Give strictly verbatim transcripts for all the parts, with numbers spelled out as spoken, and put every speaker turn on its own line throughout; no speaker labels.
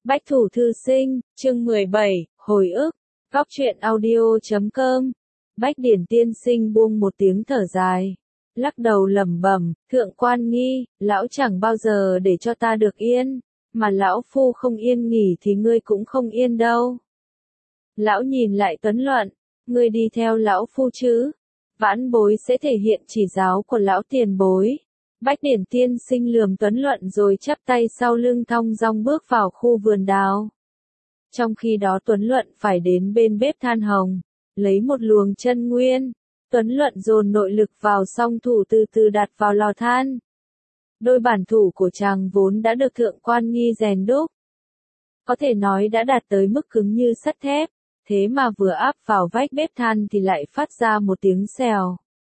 Bách thủ thư sinh, chương mười bảy, hồi ức, góc truyện audio chấm com. Bách Điển tiên sinh buông một tiếng thở dài, lắc đầu lẩm bẩm, thượng quan nghi, lão chẳng bao giờ để cho ta được yên, mà lão phu không yên nghỉ thì ngươi cũng không yên đâu. Lão nhìn lại Tuấn Luận, ngươi đi theo lão phu chứ? Vãn bối sẽ thể hiện chỉ giáo của lão tiền bối. Bách Điển tiên sinh lườm Tuấn Luận rồi chắp tay sau lưng thong dong bước vào khu vườn đào. Trong khi đó Tuấn Luận phải đến bên bếp than hồng, lấy một luồng chân nguyên. Tuấn Luận dồn nội lực vào song thủ từ từ đặt vào lò than. Đôi bản thủ của chàng vốn đã được thượng quan nghi rèn đúc. Có thể nói đã đạt tới mức cứng như sắt thép, thế mà vừa áp vào vách bếp than thì lại phát ra một tiếng xèo.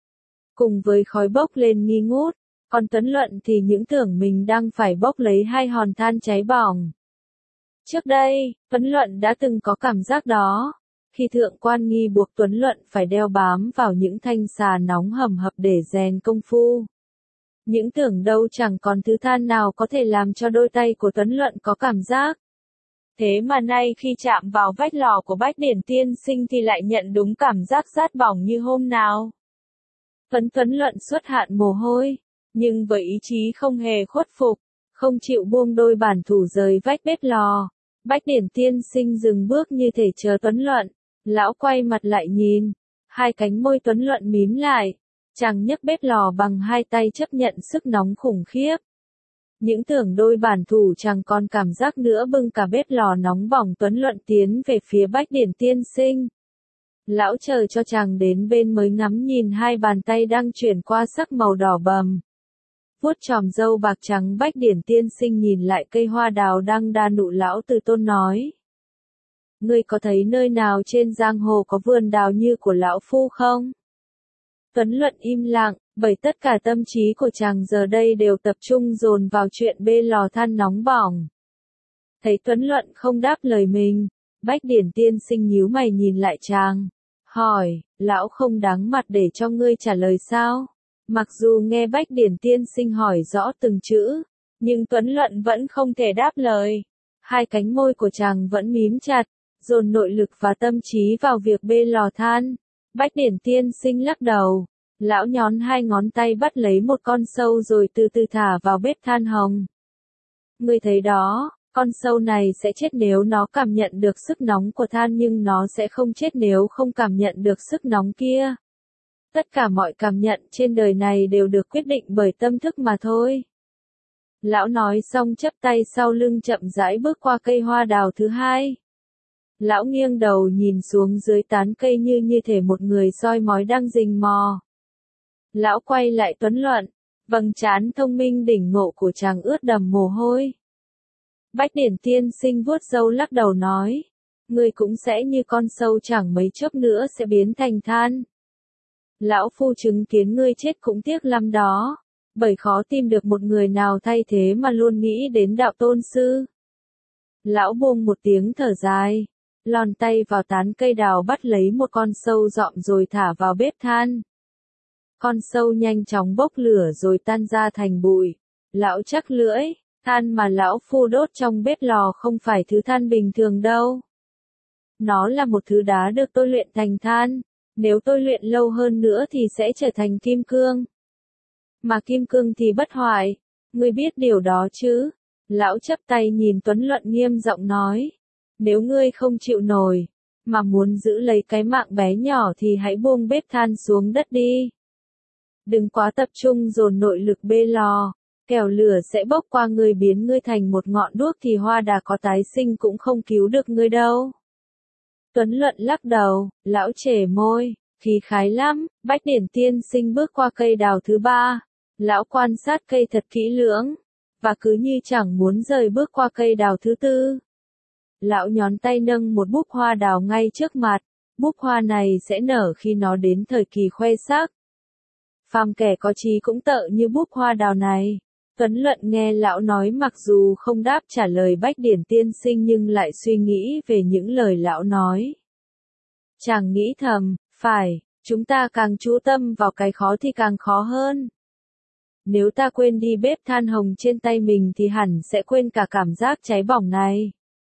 Cùng với khói bốc lên nghi ngút. Còn Tuấn Luận thì những tưởng mình đang phải bốc lấy hai hòn than cháy bỏng. Trước đây, Tuấn Luận đã từng có cảm giác đó, khi thượng quan nghi buộc Tuấn Luận phải đeo bám vào những thanh xà nóng hầm hập để rèn công phu. Những tưởng đâu chẳng còn thứ than nào có thể làm cho đôi tay của Tuấn Luận có cảm giác. Thế mà nay khi chạm vào vách lò của Bách Điển tiên sinh thì lại nhận đúng cảm giác rát bỏng như hôm nào. Tuấn Tuấn Luận xuất hạn mồ hôi. Nhưng với ý chí không hề khuất phục, không chịu buông đôi bản thủ rời vách bếp lò, Bách Điển tiên sinh dừng bước như thể chờ Tuấn Luận. Lão quay mặt lại nhìn, hai cánh môi Tuấn Luận mím lại, chàng nhấc bếp lò bằng hai tay chấp nhận sức nóng khủng khiếp. Những tưởng đôi bản thủ chàng còn cảm giác nữa bưng cả bếp lò nóng bỏng. Tuấn Luận tiến về phía Bách Điển tiên sinh. Lão chờ cho chàng đến bên mới ngắm nhìn hai bàn tay đang chuyển qua sắc màu đỏ bầm. Vuốt chòm râu bạc trắng, Bách Điển tiên sinh nhìn lại cây hoa đào đang đa nụ, lão từ tôn nói. Ngươi có thấy nơi nào trên giang hồ có vườn đào như của lão phu không? Tuấn Luận im lặng, bởi tất cả tâm trí của chàng giờ đây đều tập trung dồn vào chuyện bê lò than nóng bỏng. Thấy Tuấn Luận không đáp lời mình, Bách Điển tiên sinh nhíu mày nhìn lại chàng, hỏi, lão không đáng mặt để cho ngươi trả lời sao? Mặc dù nghe Bách Điển tiên sinh hỏi rõ từng chữ, nhưng Tuấn Luận vẫn không thể đáp lời. Hai cánh môi của chàng vẫn mím chặt, dồn nội lực và tâm trí vào việc bê lò than. Bách Điển tiên sinh lắc đầu, lão nhón hai ngón tay bắt lấy một con sâu rồi từ từ thả vào bếp than hồng. Ngươi thấy đó, con sâu này sẽ chết nếu nó cảm nhận được sức nóng của than, nhưng nó sẽ không chết nếu không cảm nhận được sức nóng kia. Tất cả mọi cảm nhận trên đời này đều được quyết định bởi tâm thức mà thôi. Lão nói xong chắp tay sau lưng chậm rãi bước qua cây hoa đào thứ hai. Lão nghiêng đầu nhìn xuống dưới tán cây như như thể một người soi mói đang rình mò. Lão quay lại Tuấn Luận, vầng trán thông minh đỉnh ngộ của chàng ướt đầm mồ hôi. Bách Điển tiên sinh vuốt râu lắc đầu nói, ngươi cũng sẽ như con sâu, chẳng mấy chốc nữa sẽ biến thành than. Lão phu chứng kiến ngươi chết cũng tiếc lắm đó, bởi khó tìm được một người nào thay thế mà luôn nghĩ đến đạo tôn sư. Lão buông một tiếng thở dài, lòn tay vào tán cây đào bắt lấy một con sâu dọm rồi thả vào bếp than. Con sâu nhanh chóng bốc lửa rồi tan ra thành bụi. Lão chắc lưỡi, than mà lão phu đốt trong bếp lò không phải thứ than bình thường đâu. Nó là một thứ đá được tôi luyện thành than. Nếu tôi luyện lâu hơn nữa thì sẽ trở thành kim cương. Mà kim cương thì bất hoại, ngươi biết điều đó chứ? Lão chắp tay nhìn Tuấn Luận nghiêm giọng nói. Nếu ngươi không chịu nổi, mà muốn giữ lấy cái mạng bé nhỏ thì hãy buông bếp than xuống đất đi. Đừng quá tập trung dồn nội lực bê lò, kẻo lửa sẽ bốc qua ngươi biến ngươi thành một ngọn đuốc thì hoa đà có tái sinh cũng không cứu được ngươi đâu. Tuấn Luận lắc đầu, lão chề môi, khí khái lắm. Bách Điển tiên sinh bước qua cây đào thứ ba. Lão quan sát cây thật kỹ lưỡng, và cứ như chẳng muốn rời bước qua cây đào thứ tư. Lão nhón tay nâng một búp hoa đào ngay trước mặt, búp hoa này sẽ nở khi nó đến thời kỳ khoe sắc. Phàm kẻ có trí cũng tợ như búp hoa đào này. Tuấn Luận nghe lão nói mặc dù không đáp trả lời Bách Điển tiên sinh nhưng lại suy nghĩ về những lời lão nói. Chàng nghĩ thầm, phải, chúng ta càng chú tâm vào cái khó thì càng khó hơn. Nếu ta quên đi bếp than hồng trên tay mình thì hẳn sẽ quên cả cảm giác cháy bỏng này.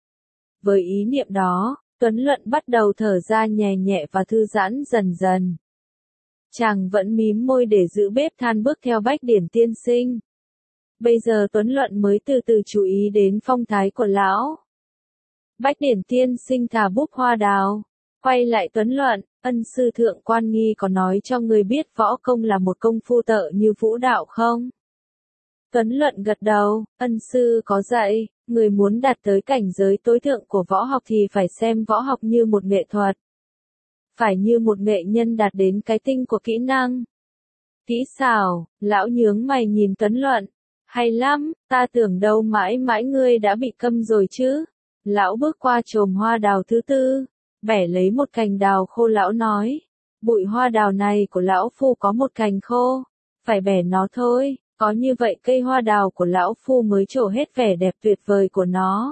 Với ý niệm đó, Tuấn Luận bắt đầu thở ra nhẹ nhẹ và thư giãn dần dần. Chàng vẫn mím môi để giữ bếp than bước theo Bách Điển tiên sinh. Bây giờ Tuấn Luận mới từ từ chú ý đến phong thái của lão. Bách Điển tiên sinh thả búp hoa đào, quay lại Tuấn Luận, ân sư Thượng Quan Nghi có nói cho người biết võ công là một công phu tợ như vũ đạo không? Tuấn Luận gật đầu, ân sư có dạy, người muốn đạt tới cảnh giới tối thượng của võ học thì phải xem võ học như một nghệ thuật. Phải như một nghệ nhân đạt đến cái tinh của kỹ năng. Kỹ xảo, lão nhướng mày nhìn Tuấn Luận. Hay lắm, ta tưởng đâu mãi mãi ngươi đã bị câm rồi chứ. Lão bước qua chòm hoa đào thứ tư, bẻ lấy một cành đào khô lão nói. Bụi hoa đào này của lão phu có một cành khô, phải bẻ nó thôi, có như vậy cây hoa đào của lão phu mới trổ hết vẻ đẹp tuyệt vời của nó.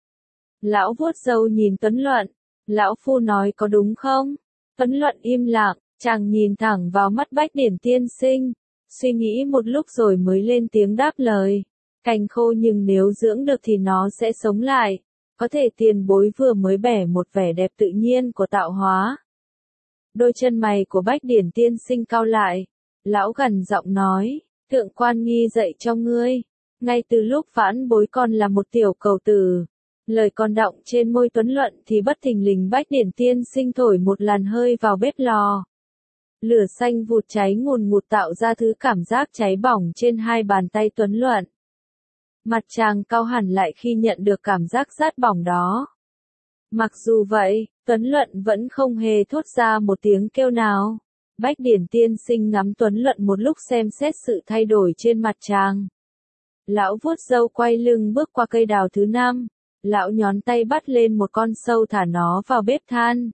Lão vuốt râu nhìn Tuấn Luận, lão phu nói có đúng không? Tuấn Luận im lặng, chàng nhìn thẳng vào mắt Bách Điển tiên sinh, suy nghĩ một lúc rồi mới lên tiếng đáp lời. Cành khô nhưng nếu dưỡng được thì nó sẽ sống lại, có thể tiền bối vừa mới bẻ một vẻ đẹp tự nhiên của tạo hóa. Đôi chân mày của Bách Điển tiên sinh cau lại, lão gằn giọng nói, Thượng Quan Nghi dạy cho ngươi, ngay từ lúc vãn bối còn là một tiểu cầu tử. Lời còn đọng trên môi Tuấn Luận thì bất thình lình Bách Điển tiên sinh thổi một làn hơi vào bếp lò. Lửa xanh vụt cháy ngùn ngụt tạo ra thứ cảm giác cháy bỏng trên hai bàn tay Tuấn Luận. Mặt chàng cau hẳn lại khi nhận được cảm giác rát bỏng đó. Mặc dù vậy, Tuấn Luận vẫn không hề thốt ra một tiếng kêu nào. Bách Điển tiên sinh ngắm Tuấn Luận một lúc xem xét sự thay đổi trên mặt chàng. Lão vuốt râu quay lưng bước qua cây đào thứ năm. Lão nhón tay bắt lên một con sâu thả nó vào bếp than.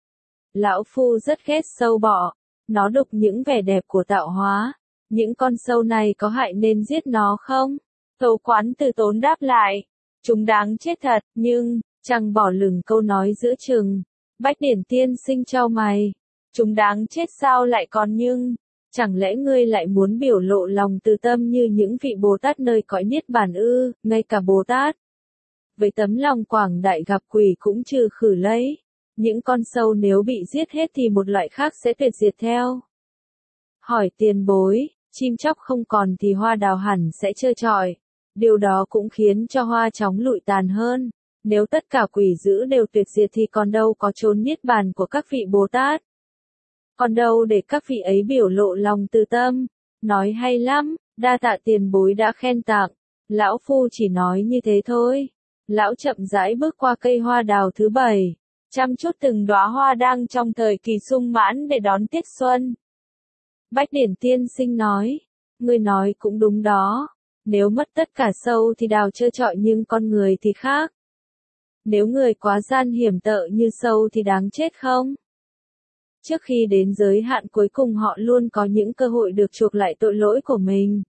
Lão phu rất ghét sâu bọ, nó đục những vẻ đẹp của tạo hóa. Những con sâu này có hại nên giết nó không? Tâu Quán từ tốn đáp lại, chúng đáng chết thật, nhưng, chẳng bỏ lửng câu nói giữa chừng. Bách Điển tiên sinh chau mày, chúng đáng chết sao lại còn nhưng, chẳng lẽ ngươi lại muốn biểu lộ lòng từ tâm như những vị Bồ Tát nơi cõi niết bàn ư? Ngay cả Bồ Tát với tấm lòng quảng đại gặp quỷ cũng trừ khử lấy. Những con sâu nếu bị giết hết thì một loại khác sẽ tuyệt diệt theo. Hỏi tiền bối, chim chóc không còn thì hoa đào hẳn sẽ trơ trọi. Điều đó cũng khiến cho hoa chóng lụi tàn hơn. Nếu tất cả quỷ dữ đều tuyệt diệt thì còn đâu có chốn niết bàn của các vị Bồ Tát. Còn đâu để các vị ấy biểu lộ lòng từ tâm. Nói hay lắm, đa tạ tiền bối đã khen tặng. Lão phu chỉ nói như thế thôi. Lão chậm rãi bước qua cây hoa đào thứ bảy, chăm chút từng đóa hoa đang trong thời kỳ sung mãn để đón tiết xuân. Bách Điển tiên sinh nói, ngươi nói cũng đúng đó, nếu mất tất cả sâu thì đào trơ trọi nhưng con người thì khác. Nếu người quá gian hiểm tợ như sâu thì đáng chết không? Trước khi đến giới hạn cuối cùng họ luôn có những cơ hội được chuộc lại tội lỗi của mình.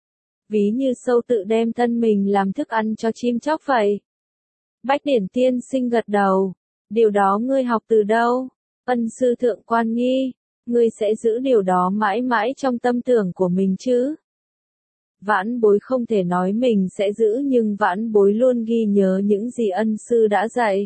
Ví như sâu tự đem thân mình làm thức ăn cho chim chóc vậy. Bách Điển tiên sinh gật đầu. Điều đó ngươi học từ đâu? Ân sư Thượng Quan Nghi, ngươi sẽ giữ điều đó mãi mãi trong tâm tưởng của mình chứ? Vãn bối không thể nói mình sẽ giữ nhưng vãn bối luôn ghi nhớ những gì ân sư đã dạy.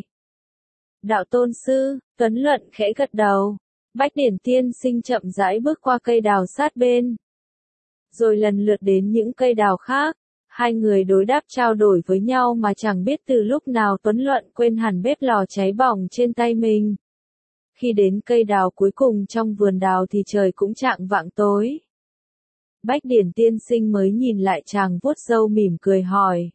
Đạo tôn sư, Tuấn Luận khẽ gật đầu. Bách Điển tiên sinh chậm rãi bước qua cây đào sát bên. Rồi lần lượt đến những cây đào khác. Hai người đối đáp trao đổi với nhau mà chẳng biết từ lúc nào Tuấn Luận quên hẳn bếp lò cháy bỏng trên tay mình. Khi đến cây đào cuối cùng trong vườn đào thì trời cũng chạng vạng tối. Bách Điển tiên sinh mới nhìn lại chàng vuốt râu mỉm cười hỏi.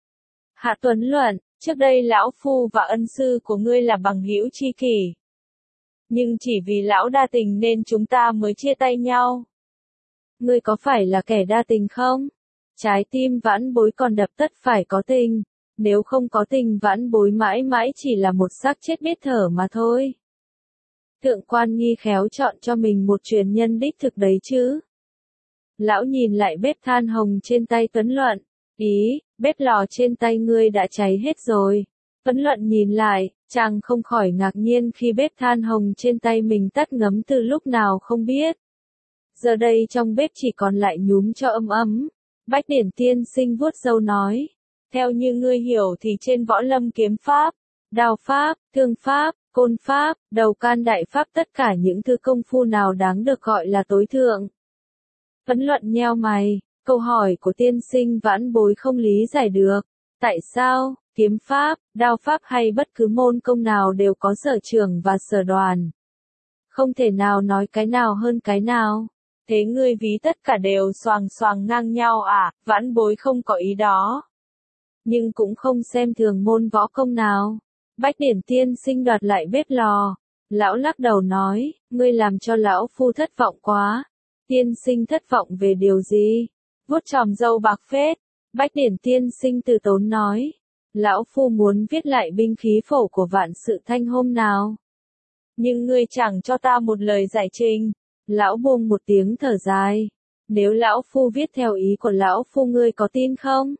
Hạ Tuấn Luận, trước đây lão phu và ân sư của ngươi là bằng hữu tri kỷ. Nhưng chỉ vì lão đa tình nên chúng ta mới chia tay nhau. Ngươi có phải là kẻ đa tình không? Trái tim vãn bối còn đập tất phải có tình, nếu không có tình vãn bối mãi mãi chỉ là một xác chết biết thở mà thôi. Thượng Quan Nghi khéo chọn cho mình một truyền nhân đích thực đấy chứ. Lão nhìn lại bếp than hồng trên tay Tuấn Luận, ý, bếp lò trên tay ngươi đã cháy hết rồi. Tuấn Luận nhìn lại, chàng không khỏi ngạc nhiên khi bếp than hồng trên tay mình tắt ngấm từ lúc nào không biết. Giờ đây trong bếp chỉ còn lại nhúm cho ấm ấm. Bách Điển tiên sinh vuốt râu nói, theo như ngươi hiểu thì trên võ lâm kiếm pháp, đao pháp, thương pháp, côn pháp, đầu can đại pháp, tất cả những thứ công phu nào đáng được gọi là tối thượng. Vấn Luận nheo mày, câu hỏi của tiên sinh vãn bối không lý giải được. Tại sao, kiếm pháp, đao pháp hay bất cứ môn công nào đều có sở trường và sở đoàn? Không thể nào nói cái nào hơn cái nào. Thế ngươi ví tất cả đều xoàng xoàng ngang nhau à? Vãn bối không có ý đó. Nhưng cũng không xem thường môn võ công nào. Bách Điển tiên sinh đoạt lại bếp lò. Lão lắc đầu nói, ngươi làm cho lão phu thất vọng quá. Tiên sinh thất vọng về điều gì? Vuốt chòm râu bạc phết. Bách Điển tiên sinh từ tốn nói. Lão phu muốn viết lại binh khí phổ của Vạn Sự Thanh hôm nào. Nhưng ngươi chẳng cho ta một lời giải trình. Lão buông một tiếng thở dài. Nếu lão phu viết theo ý của lão phu ngươi có tin không?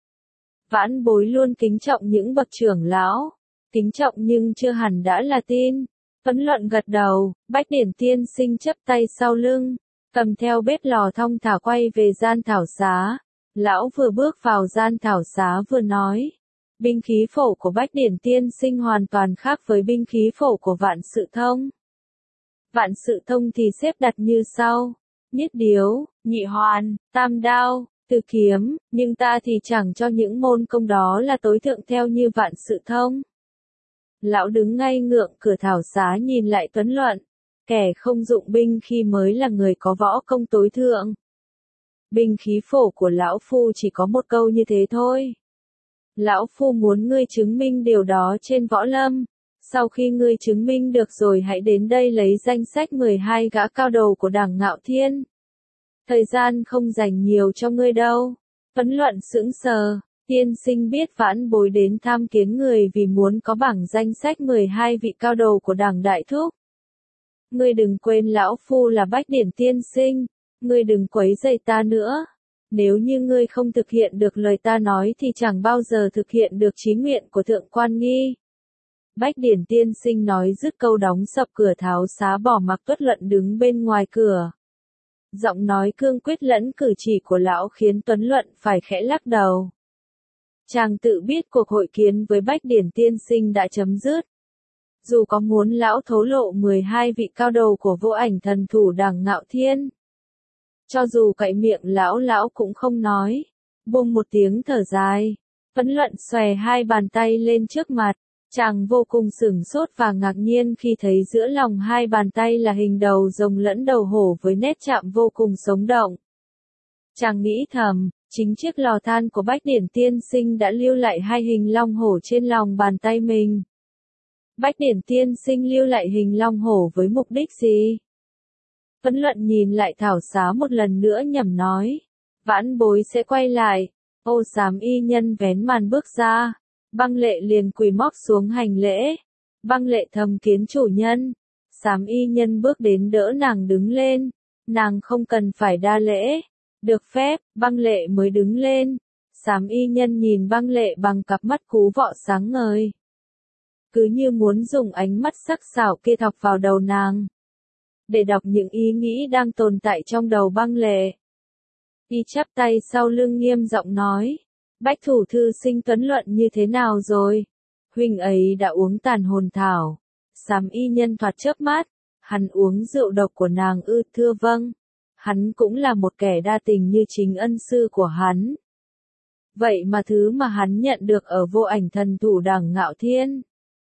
Vãn bối luôn kính trọng những bậc trưởng lão. Kính trọng nhưng chưa hẳn đã là tin. Vấn Luận gật đầu, Bách Điển tiên sinh chắp tay sau lưng, cầm theo bếp lò thong thả quay về gian thảo xá. Lão vừa bước vào gian thảo xá vừa nói. Binh khí phổ của Bách Điển tiên sinh hoàn toàn khác với binh khí phổ của Vạn Sự Thông. Vạn Sự Thông thì xếp đặt như sau. Niết điếu, nhị hoàn, tam đao, tứ kiếm, nhưng ta thì chẳng cho những môn công đó là tối thượng theo như Vạn Sự Thông. Lão đứng ngay ngượng cửa thảo xá nhìn lại Tuấn Luận. Kẻ không dụng binh khi mới là người có võ công tối thượng. Binh khí phổ của lão phu chỉ có một câu như thế thôi. Lão phu muốn ngươi chứng minh điều đó trên võ lâm. Sau khi ngươi chứng minh được rồi hãy đến đây lấy danh sách mười hai gã cao đầu của Đảng Ngạo Thiên. Thời gian không dành nhiều cho ngươi đâu. Vấn Luận sững sờ. Tiên sinh biết vãn bối đến tham kiến người vì muốn có bảng danh sách mười hai vị cao đầu của Đảng Đại Thúc. Ngươi đừng quên lão phu là Bách Điển tiên sinh. Ngươi đừng quấy rầy ta nữa. Nếu như ngươi không thực hiện được lời ta nói thì chẳng bao giờ thực hiện được chí nguyện của Thượng Quan Nghi. Bách Điển tiên sinh nói dứt câu đóng sập cửa tháo xá bỏ mặc Tuất Luận đứng bên ngoài cửa. Giọng nói cương quyết lẫn cử chỉ của lão khiến Tuấn Luận phải khẽ lắc đầu. Chàng tự biết cuộc hội kiến với Bách Điển tiên sinh đã chấm dứt. Dù có muốn lão thố lộ mười hai vị cao đầu của Vô Ảnh thần thủ Đảng Ngạo Thiên. Cho dù cậy miệng lão lão cũng không nói. Buông một tiếng thở dài. Vấn Luận xòe hai bàn tay lên trước mặt. Chàng vô cùng sửng sốt và ngạc nhiên khi thấy giữa lòng hai bàn tay là hình đầu rồng lẫn đầu hổ với nét chạm vô cùng sống động. Chàng nghĩ thầm, chính chiếc lò than của Bách Điển tiên sinh đã lưu lại hai hình long hổ trên lòng bàn tay mình. Bách Điển tiên sinh lưu lại hình long hổ với mục đích gì? Vấn Luận nhìn lại thảo xá một lần nữa nhẩm nói. Vãn bối sẽ quay lại. Ô Xám y nhân vén màn bước ra. Băng Lệ liền quỳ móc xuống hành lễ. Băng Lệ thầm kiến chủ nhân. Xám y nhân bước đến đỡ nàng đứng lên. Nàng không cần phải đa lễ. Được phép, Băng Lệ mới đứng lên. Xám y nhân nhìn Băng Lệ bằng cặp mắt cú vọ sáng ngời. Cứ như muốn dùng ánh mắt sắc sảo kia thọc vào đầu nàng. Để đọc những ý nghĩ đang tồn tại trong đầu Băng Lệ. Y chắp tay sau lưng nghiêm giọng nói. Bách thủ thư sinh Tuấn Luận như thế nào rồi? Huynh ấy đã uống tàn hồn thảo. Xám y nhân thoạt chớp mắt. Hắn uống rượu độc của nàng ư? Thưa vâng. Hắn cũng là một kẻ đa tình như chính ân sư của hắn. Vậy mà thứ mà hắn nhận được ở Vô Ảnh thần thủ Đảng Ngạo Thiên.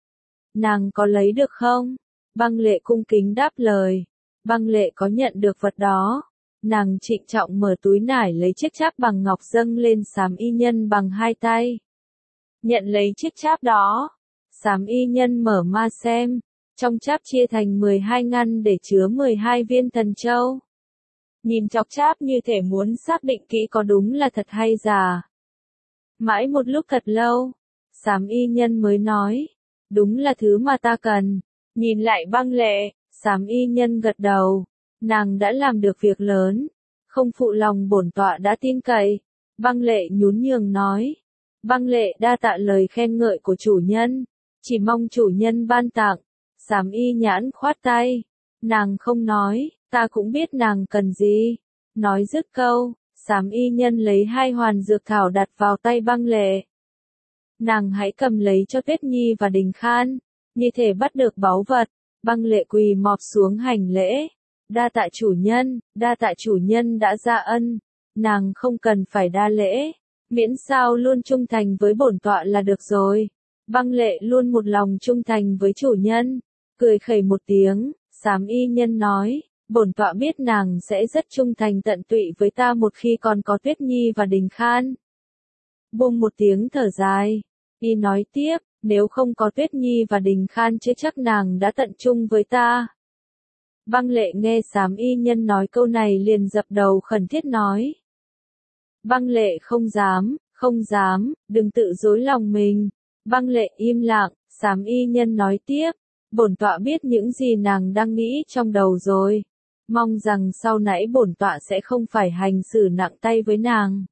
Nàng có lấy được không? Băng Lệ cung kính đáp lời. Băng Lệ có nhận được vật đó. Nàng trịnh trọng mở túi nải lấy chiếc cháp bằng ngọc dâng lên xám y nhân bằng hai tay. Nhận lấy chiếc cháp đó. Xám y nhân mở ma xem. Trong cháp chia thành mười hai ngăn để chứa mười hai viên thần châu. Nhìn chọc cháp như thể muốn xác định kỹ có đúng là thật hay giả. Mãi một lúc thật lâu. Xám y nhân mới nói. Đúng là thứ mà ta cần. Nhìn lại Băng Lệ. Xám y nhân gật đầu. Nàng đã làm được việc lớn. Không phụ lòng bổn tọa đã tin cậy. Băng Lệ nhún nhường nói. Băng Lệ đa tạ lời khen ngợi của chủ nhân. Chỉ mong chủ nhân ban tặng. Xám y nhãn khoát tay. Nàng không nói. Ta cũng biết nàng cần gì. Nói dứt câu. Xám y nhân lấy hai hoàn dược thảo đặt vào tay Băng Lệ. nàng hãy cầm lấy cho Tuyết Nhi và Đình Khan, như thể bắt được báu vật. Băng Lệ quỳ mọp xuống hành lễ. Đa tạ chủ nhân, đa tạ chủ nhân đã ra ân. Nàng không cần phải đa lễ, miễn sao luôn trung thành với bổn tọa là được rồi. Băng Lệ luôn một lòng trung thành với chủ nhân. Cười khẩy một tiếng, xám y nhân nói, bổn tọa biết nàng sẽ rất trung thành tận tụy với ta một khi còn có Tuyết Nhi và Đình Khan. Buông một tiếng thở dài, y nói tiếp, nếu không có Tuyết Nhi và Đình Khan chứ chắc nàng đã tận trung với ta. Băng Lệ nghe xám y nhân nói câu này liền dập đầu khẩn thiết nói. Băng Lệ không dám, không dám, đừng tự dối lòng mình. Băng Lệ im lặng, xám y nhân nói tiếp, bổn tọa biết những gì nàng đang nghĩ trong đầu rồi. Mong rằng sau nãy bổn tọa sẽ không phải hành xử nặng tay với nàng.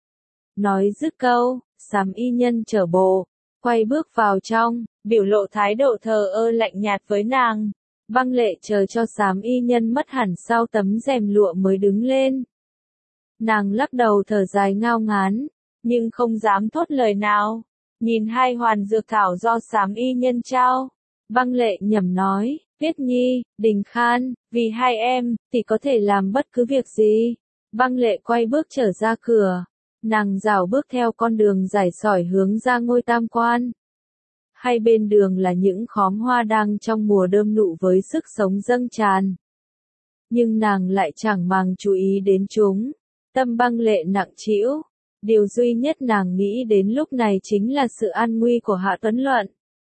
Nói dứt câu, xám y nhân trở bộ, quay bước vào trong, biểu lộ thái độ thờ ơ lạnh nhạt với nàng. Băng Lệ chờ cho xám y nhân mất hẳn sau tấm rèm lụa mới đứng lên. Nàng lắc đầu thở dài ngao ngán, nhưng không dám thốt lời nào. Nhìn hai hoàn dược thảo do xám y nhân trao, Băng Lệ nhẩm nói, Tuyết Nhi, Đình Khan, vì hai em, thì có thể làm bất cứ việc gì. Băng Lệ quay bước trở ra cửa, nàng rảo bước theo con đường dài sỏi hướng ra ngôi tam quan. Hai bên đường là những khóm hoa đang trong mùa đơm nụ với sức sống dâng tràn. Nhưng nàng lại chẳng màng chú ý đến chúng, tâm Băng Lệ nặng trĩu. Điều duy nhất nàng nghĩ đến lúc này chính là sự an nguy của Hạ Tuấn Luận.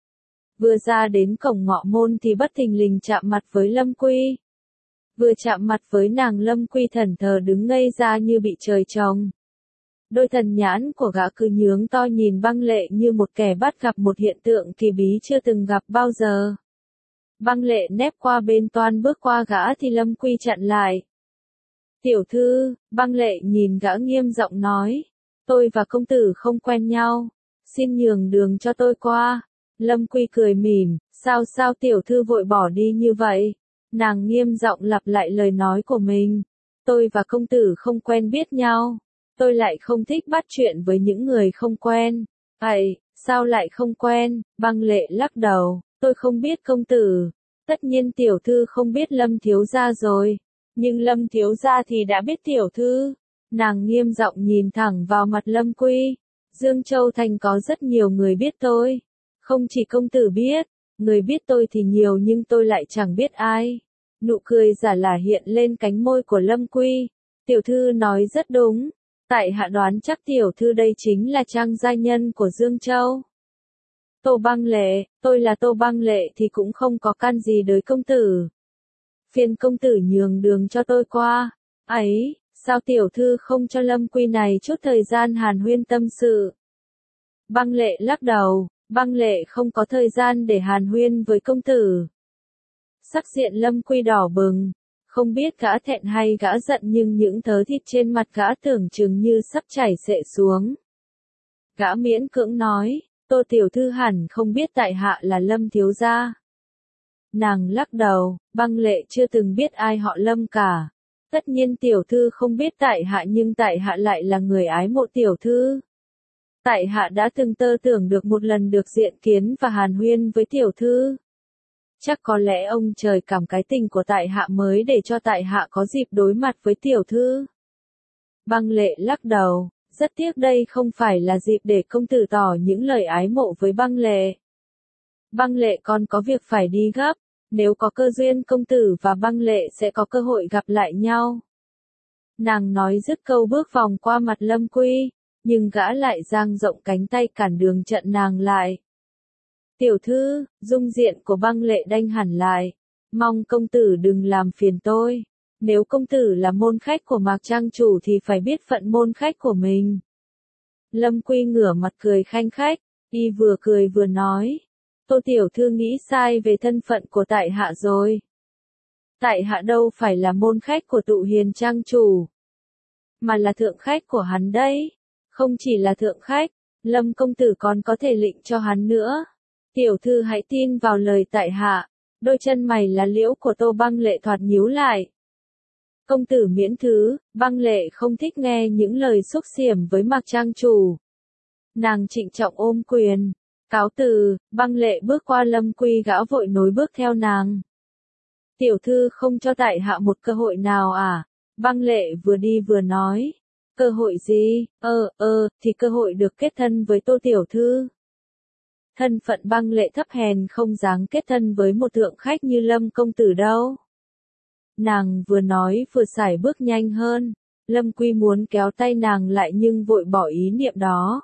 Vừa ra đến cổng ngọ môn thì bất thình lình chạm mặt với Lâm Quy. Vừa chạm mặt với nàng, Lâm Quy thẫn thờ đứng ngây ra như bị trời trồng. Đôi thần nhãn của gã cứ nhướng to nhìn Băng Lệ như một kẻ bắt gặp một hiện tượng kỳ bí chưa từng gặp bao giờ. Băng Lệ nép qua bên toan bước qua gã thì Lâm Quy chặn lại. Tiểu thư, Băng Lệ nhìn gã nghiêm giọng nói, tôi và công tử không quen nhau, xin nhường đường cho tôi qua. Lâm Quy cười mỉm, sao sao tiểu thư vội bỏ đi như vậy? Nàng nghiêm giọng lặp lại lời nói của mình, tôi và công tử không quen biết nhau, tôi lại không thích bắt chuyện với những người không quen. Vậy, sao lại không quen? Băng Lệ lắc đầu, tôi không biết công tử. Tất nhiên tiểu thư không biết Lâm thiếu gia rồi, nhưng Lâm thiếu gia thì đã biết tiểu thư. Nàng nghiêm giọng nhìn thẳng vào mặt Lâm Quy, Dương Châu Thành có rất nhiều người biết tôi. Không chỉ công tử biết, người biết tôi thì nhiều nhưng tôi lại chẳng biết ai. Nụ cười giả lả hiện lên cánh môi của Lâm Quy. Tiểu thư nói rất đúng, tại hạ đoán chắc tiểu thư đây chính là trang gia nhân của Dương Châu. Tô Băng Lệ, tôi là Tô Băng Lệ thì cũng không có can gì đới công tử. Phiền công tử nhường đường cho tôi qua. Ấy, sao tiểu thư không cho Lâm Quy này chút thời gian hàn huyên tâm sự? Băng Lệ lắc đầu, Băng Lệ không có thời gian để hàn huyên với công tử. Sắc diện Lâm Quy đỏ bừng, không biết gã thẹn hay gã giận nhưng những thớ thịt trên mặt gã tưởng chừng như sắp chảy xệ xuống. Gã miễn cưỡng nói, Tô tiểu thư hẳn không biết tại hạ là Lâm thiếu gia. Nàng lắc đầu, Băng Lệ chưa từng biết ai họ Lâm cả. Tất nhiên tiểu thư không biết tại hạ nhưng tại hạ lại là người ái mộ tiểu thư. Tại hạ đã từng tơ tưởng được một lần được diện kiến và hàn huyên với tiểu thư. Chắc có lẽ ông trời cảm cái tình của tại hạ mới để cho tại hạ có dịp đối mặt với tiểu thư. Băng Lệ lắc đầu, rất tiếc đây không phải là dịp để công tử tỏ những lời ái mộ với Băng Lệ. Băng Lệ còn có việc phải đi gấp, nếu có cơ duyên công tử và Băng Lệ sẽ có cơ hội gặp lại nhau. Nàng nói dứt câu bước vòng qua mặt Lâm Quy, nhưng gã lại dang rộng cánh tay cản đường chặn nàng lại. Tiểu thư, dung diện của Băng Lệ đanh hẳn lại, mong công tử đừng làm phiền tôi. Nếu công tử là môn khách của Mạc Trang chủ thì phải biết phận môn khách của mình. Lâm Quy ngửa mặt cười khanh khách, y vừa cười vừa nói, Tô tiểu thư nghĩ sai về thân phận của tại hạ rồi. Tại hạ đâu phải là môn khách của Tụ Hiền Trang chủ, mà là thượng khách của hắn đấy. Không chỉ là thượng khách, Lâm công tử còn có thể lệnh cho hắn nữa. Tiểu thư hãy tin vào lời tại hạ. Đôi chân mày lá liễu của Tô Băng Lệ thoạt nhíu lại. Công tử miễn thứ, Băng Lệ không thích nghe những lời xúc xiểm với Mạc Trang chủ. Nàng trịnh trọng ôm quyền, cáo từ, Băng Lệ bước qua Lâm Quy, gã vội nối bước theo nàng. Tiểu thư không cho tại hạ một cơ hội nào à? Băng Lệ vừa đi vừa nói. Cơ hội gì? Ơ, ơ, thì cơ hội được kết thân với Tô tiểu thư. Thân phận Băng Lệ thấp hèn không dáng kết thân với một thượng khách như Lâm công tử đâu. Nàng vừa nói vừa sải bước nhanh hơn. Lâm Quy muốn kéo tay nàng lại nhưng vội bỏ ý niệm đó.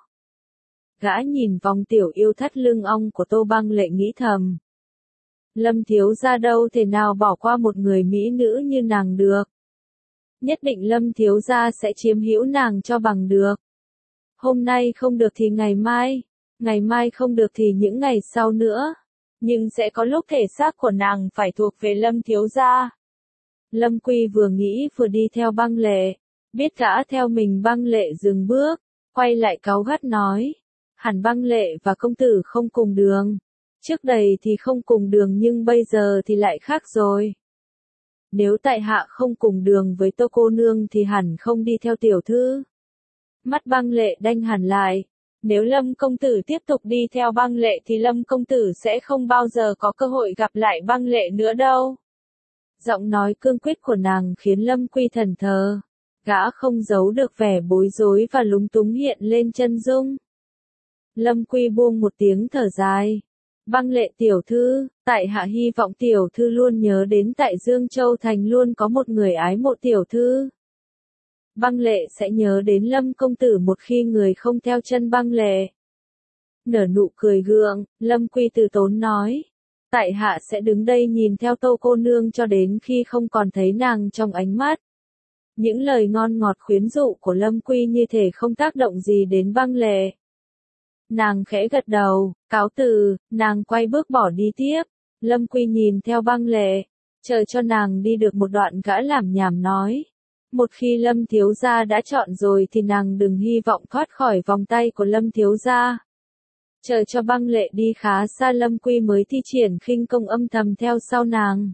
Gã nhìn vòng tiểu yêu thắt lưng ong của Tô Băng Lệ nghĩ thầm. Lâm thiếu gia đâu thể nào bỏ qua một người mỹ nữ như nàng được. Nhất định Lâm thiếu gia sẽ chiếm hữu nàng cho bằng được. Hôm nay không được thì ngày mai, ngày mai không được thì những ngày sau nữa. Nhưng sẽ có lúc thể xác của nàng phải thuộc về Lâm thiếu gia. Lâm Quy vừa nghĩ vừa đi theo Băng Lệ. Biết gã theo mình, Băng Lệ dừng bước, quay lại cáu gắt nói. Hẳn Băng Lệ và công tử không cùng đường. Trước đây thì không cùng đường nhưng bây giờ thì lại khác rồi. Nếu tại hạ không cùng đường với Tô cô nương thì hẳn không đi theo tiểu thư. Mắt Băng Lệ đanh hẳn lại. Nếu Lâm công tử tiếp tục đi theo Băng Lệ thì Lâm công tử sẽ không bao giờ có cơ hội gặp lại Băng Lệ nữa đâu. Giọng nói cương quyết của nàng khiến Lâm Quy thần thờ. Gã không giấu được vẻ bối rối và lúng túng hiện lên chân dung. Lâm Quy buông một tiếng thở dài. Băng Lệ tiểu thư, tại hạ hy vọng tiểu thư luôn nhớ đến tại Dương Châu Thành luôn có một người ái mộ tiểu thư. Băng Lệ sẽ nhớ đến Lâm công tử một khi người không theo chân Băng Lệ. Nở nụ cười gượng, Lâm Quy từ tốn nói. Tại hạ sẽ đứng đây nhìn theo Tô cô nương cho đến khi không còn thấy nàng trong ánh mắt. Những lời ngon ngọt khuyến dụ của Lâm Quy như thể không tác động gì đến Băng Lệ. Nàng khẽ gật đầu, cáo từ, nàng quay bước bỏ đi tiếp. Lâm Quy nhìn theo Băng Lệ, chờ cho nàng đi được một đoạn gã làm nhảm nói. Một khi Lâm thiếu gia đã chọn rồi thì nàng đừng hy vọng thoát khỏi vòng tay của Lâm thiếu gia. Chờ cho Băng Lệ đi khá xa, Lâm Quy mới thi triển khinh công âm thầm theo sau nàng.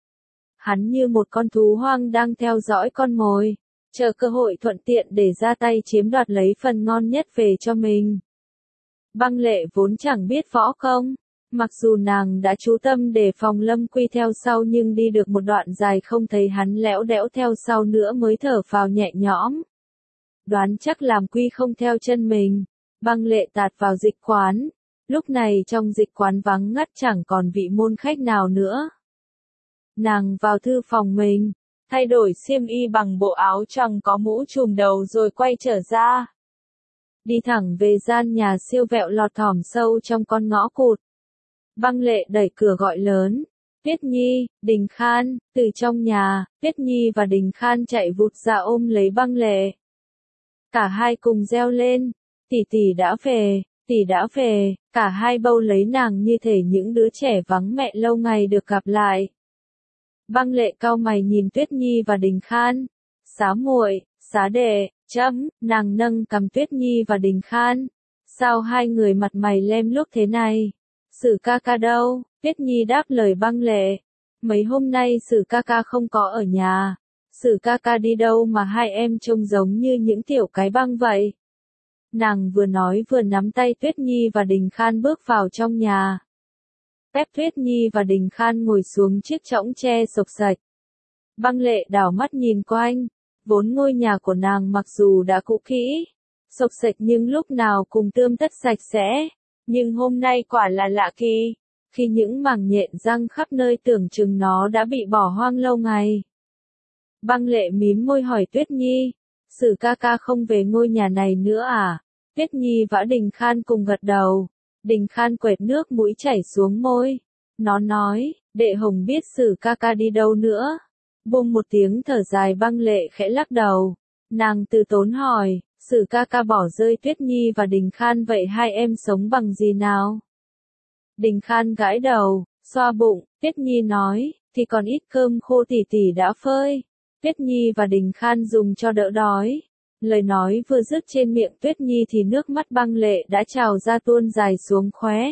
Hắn như một con thú hoang đang theo dõi con mồi, chờ cơ hội thuận tiện để ra tay chiếm đoạt lấy phần ngon nhất về cho mình. Băng Lệ vốn chẳng biết võ công, mặc dù nàng đã chú tâm đề phòng Lâm Quy theo sau nhưng đi được một đoạn dài không thấy hắn lẽo đẽo theo sau nữa mới thở phào nhẹ nhõm. Đoán chắc làm Quy không theo chân mình, Băng Lệ tạt vào dịch quán. Lúc này trong dịch quán vắng ngắt chẳng còn vị môn khách nào nữa. Nàng vào thư phòng mình, thay đổi xiêm y bằng bộ áo choàng có mũ trùm đầu rồi quay trở ra. Đi thẳng về gian nhà siêu vẹo lọt thỏm sâu trong con ngõ cụt. Băng Lệ đẩy cửa gọi lớn. Tuyết Nhi, Đình Khan, từ trong nhà, Tuyết Nhi và Đình Khan chạy vụt ra ôm lấy Băng Lệ. Cả hai cùng reo lên. Tỷ tỷ đã về, tỷ đã về, cả hai bâu lấy nàng như thể những đứa trẻ vắng mẹ lâu ngày được gặp lại. Băng Lệ cau mày nhìn Tuyết Nhi và Đình Khan. Xá muội, xá đệ, chấm, nàng nâng cầm Tuyết Nhi và Đình Khan. Sao hai người mặt mày lem luốc thế này? Sử ca ca đâu? Tuyết Nhi đáp lời Băng Lệ. Mấy hôm nay Sử ca ca không có ở nhà. Sử ca ca đi đâu mà hai em trông giống như những tiểu cái băng vậy? Nàng vừa nói vừa nắm tay Tuyết Nhi và Đình Khan bước vào trong nhà. Ép Tuyết Nhi và Đình Khan ngồi xuống chiếc chõng tre xộc xạch. Băng Lệ đảo mắt nhìn quanh. Vốn ngôi nhà của nàng mặc dù đã cũ kỹ, xộc xệch nhưng lúc nào cùng tươm tất sạch sẽ. Nhưng hôm nay quả là lạ kỳ, khi những mảng nhện răng khắp nơi tưởng chừng nó đã bị bỏ hoang lâu ngày. Băng Lệ mím môi hỏi Tuyết Nhi, Sử ca ca không về ngôi nhà này nữa à? Tuyết Nhi và Đình Khan cùng gật đầu. Đình Khan quệt nước mũi chảy xuống môi. Nó nói, đệ Hồng biết Sử ca ca đi đâu nữa. Buông một tiếng thở dài, Băng Lệ khẽ lắc đầu. Nàng từ tốn hỏi, Sử ca ca bỏ rơi Tuyết Nhi và Đình Khan vậy hai em sống bằng gì nào? Đình Khan gãi đầu, xoa bụng. Tuyết Nhi nói, thì còn ít cơm khô tỷ tỷ đã phơi. Tuyết Nhi và Đình Khan dùng cho đỡ đói. Lời nói vừa dứt trên miệng Tuyết Nhi thì nước mắt Băng Lệ đã trào ra tuôn dài xuống khóe.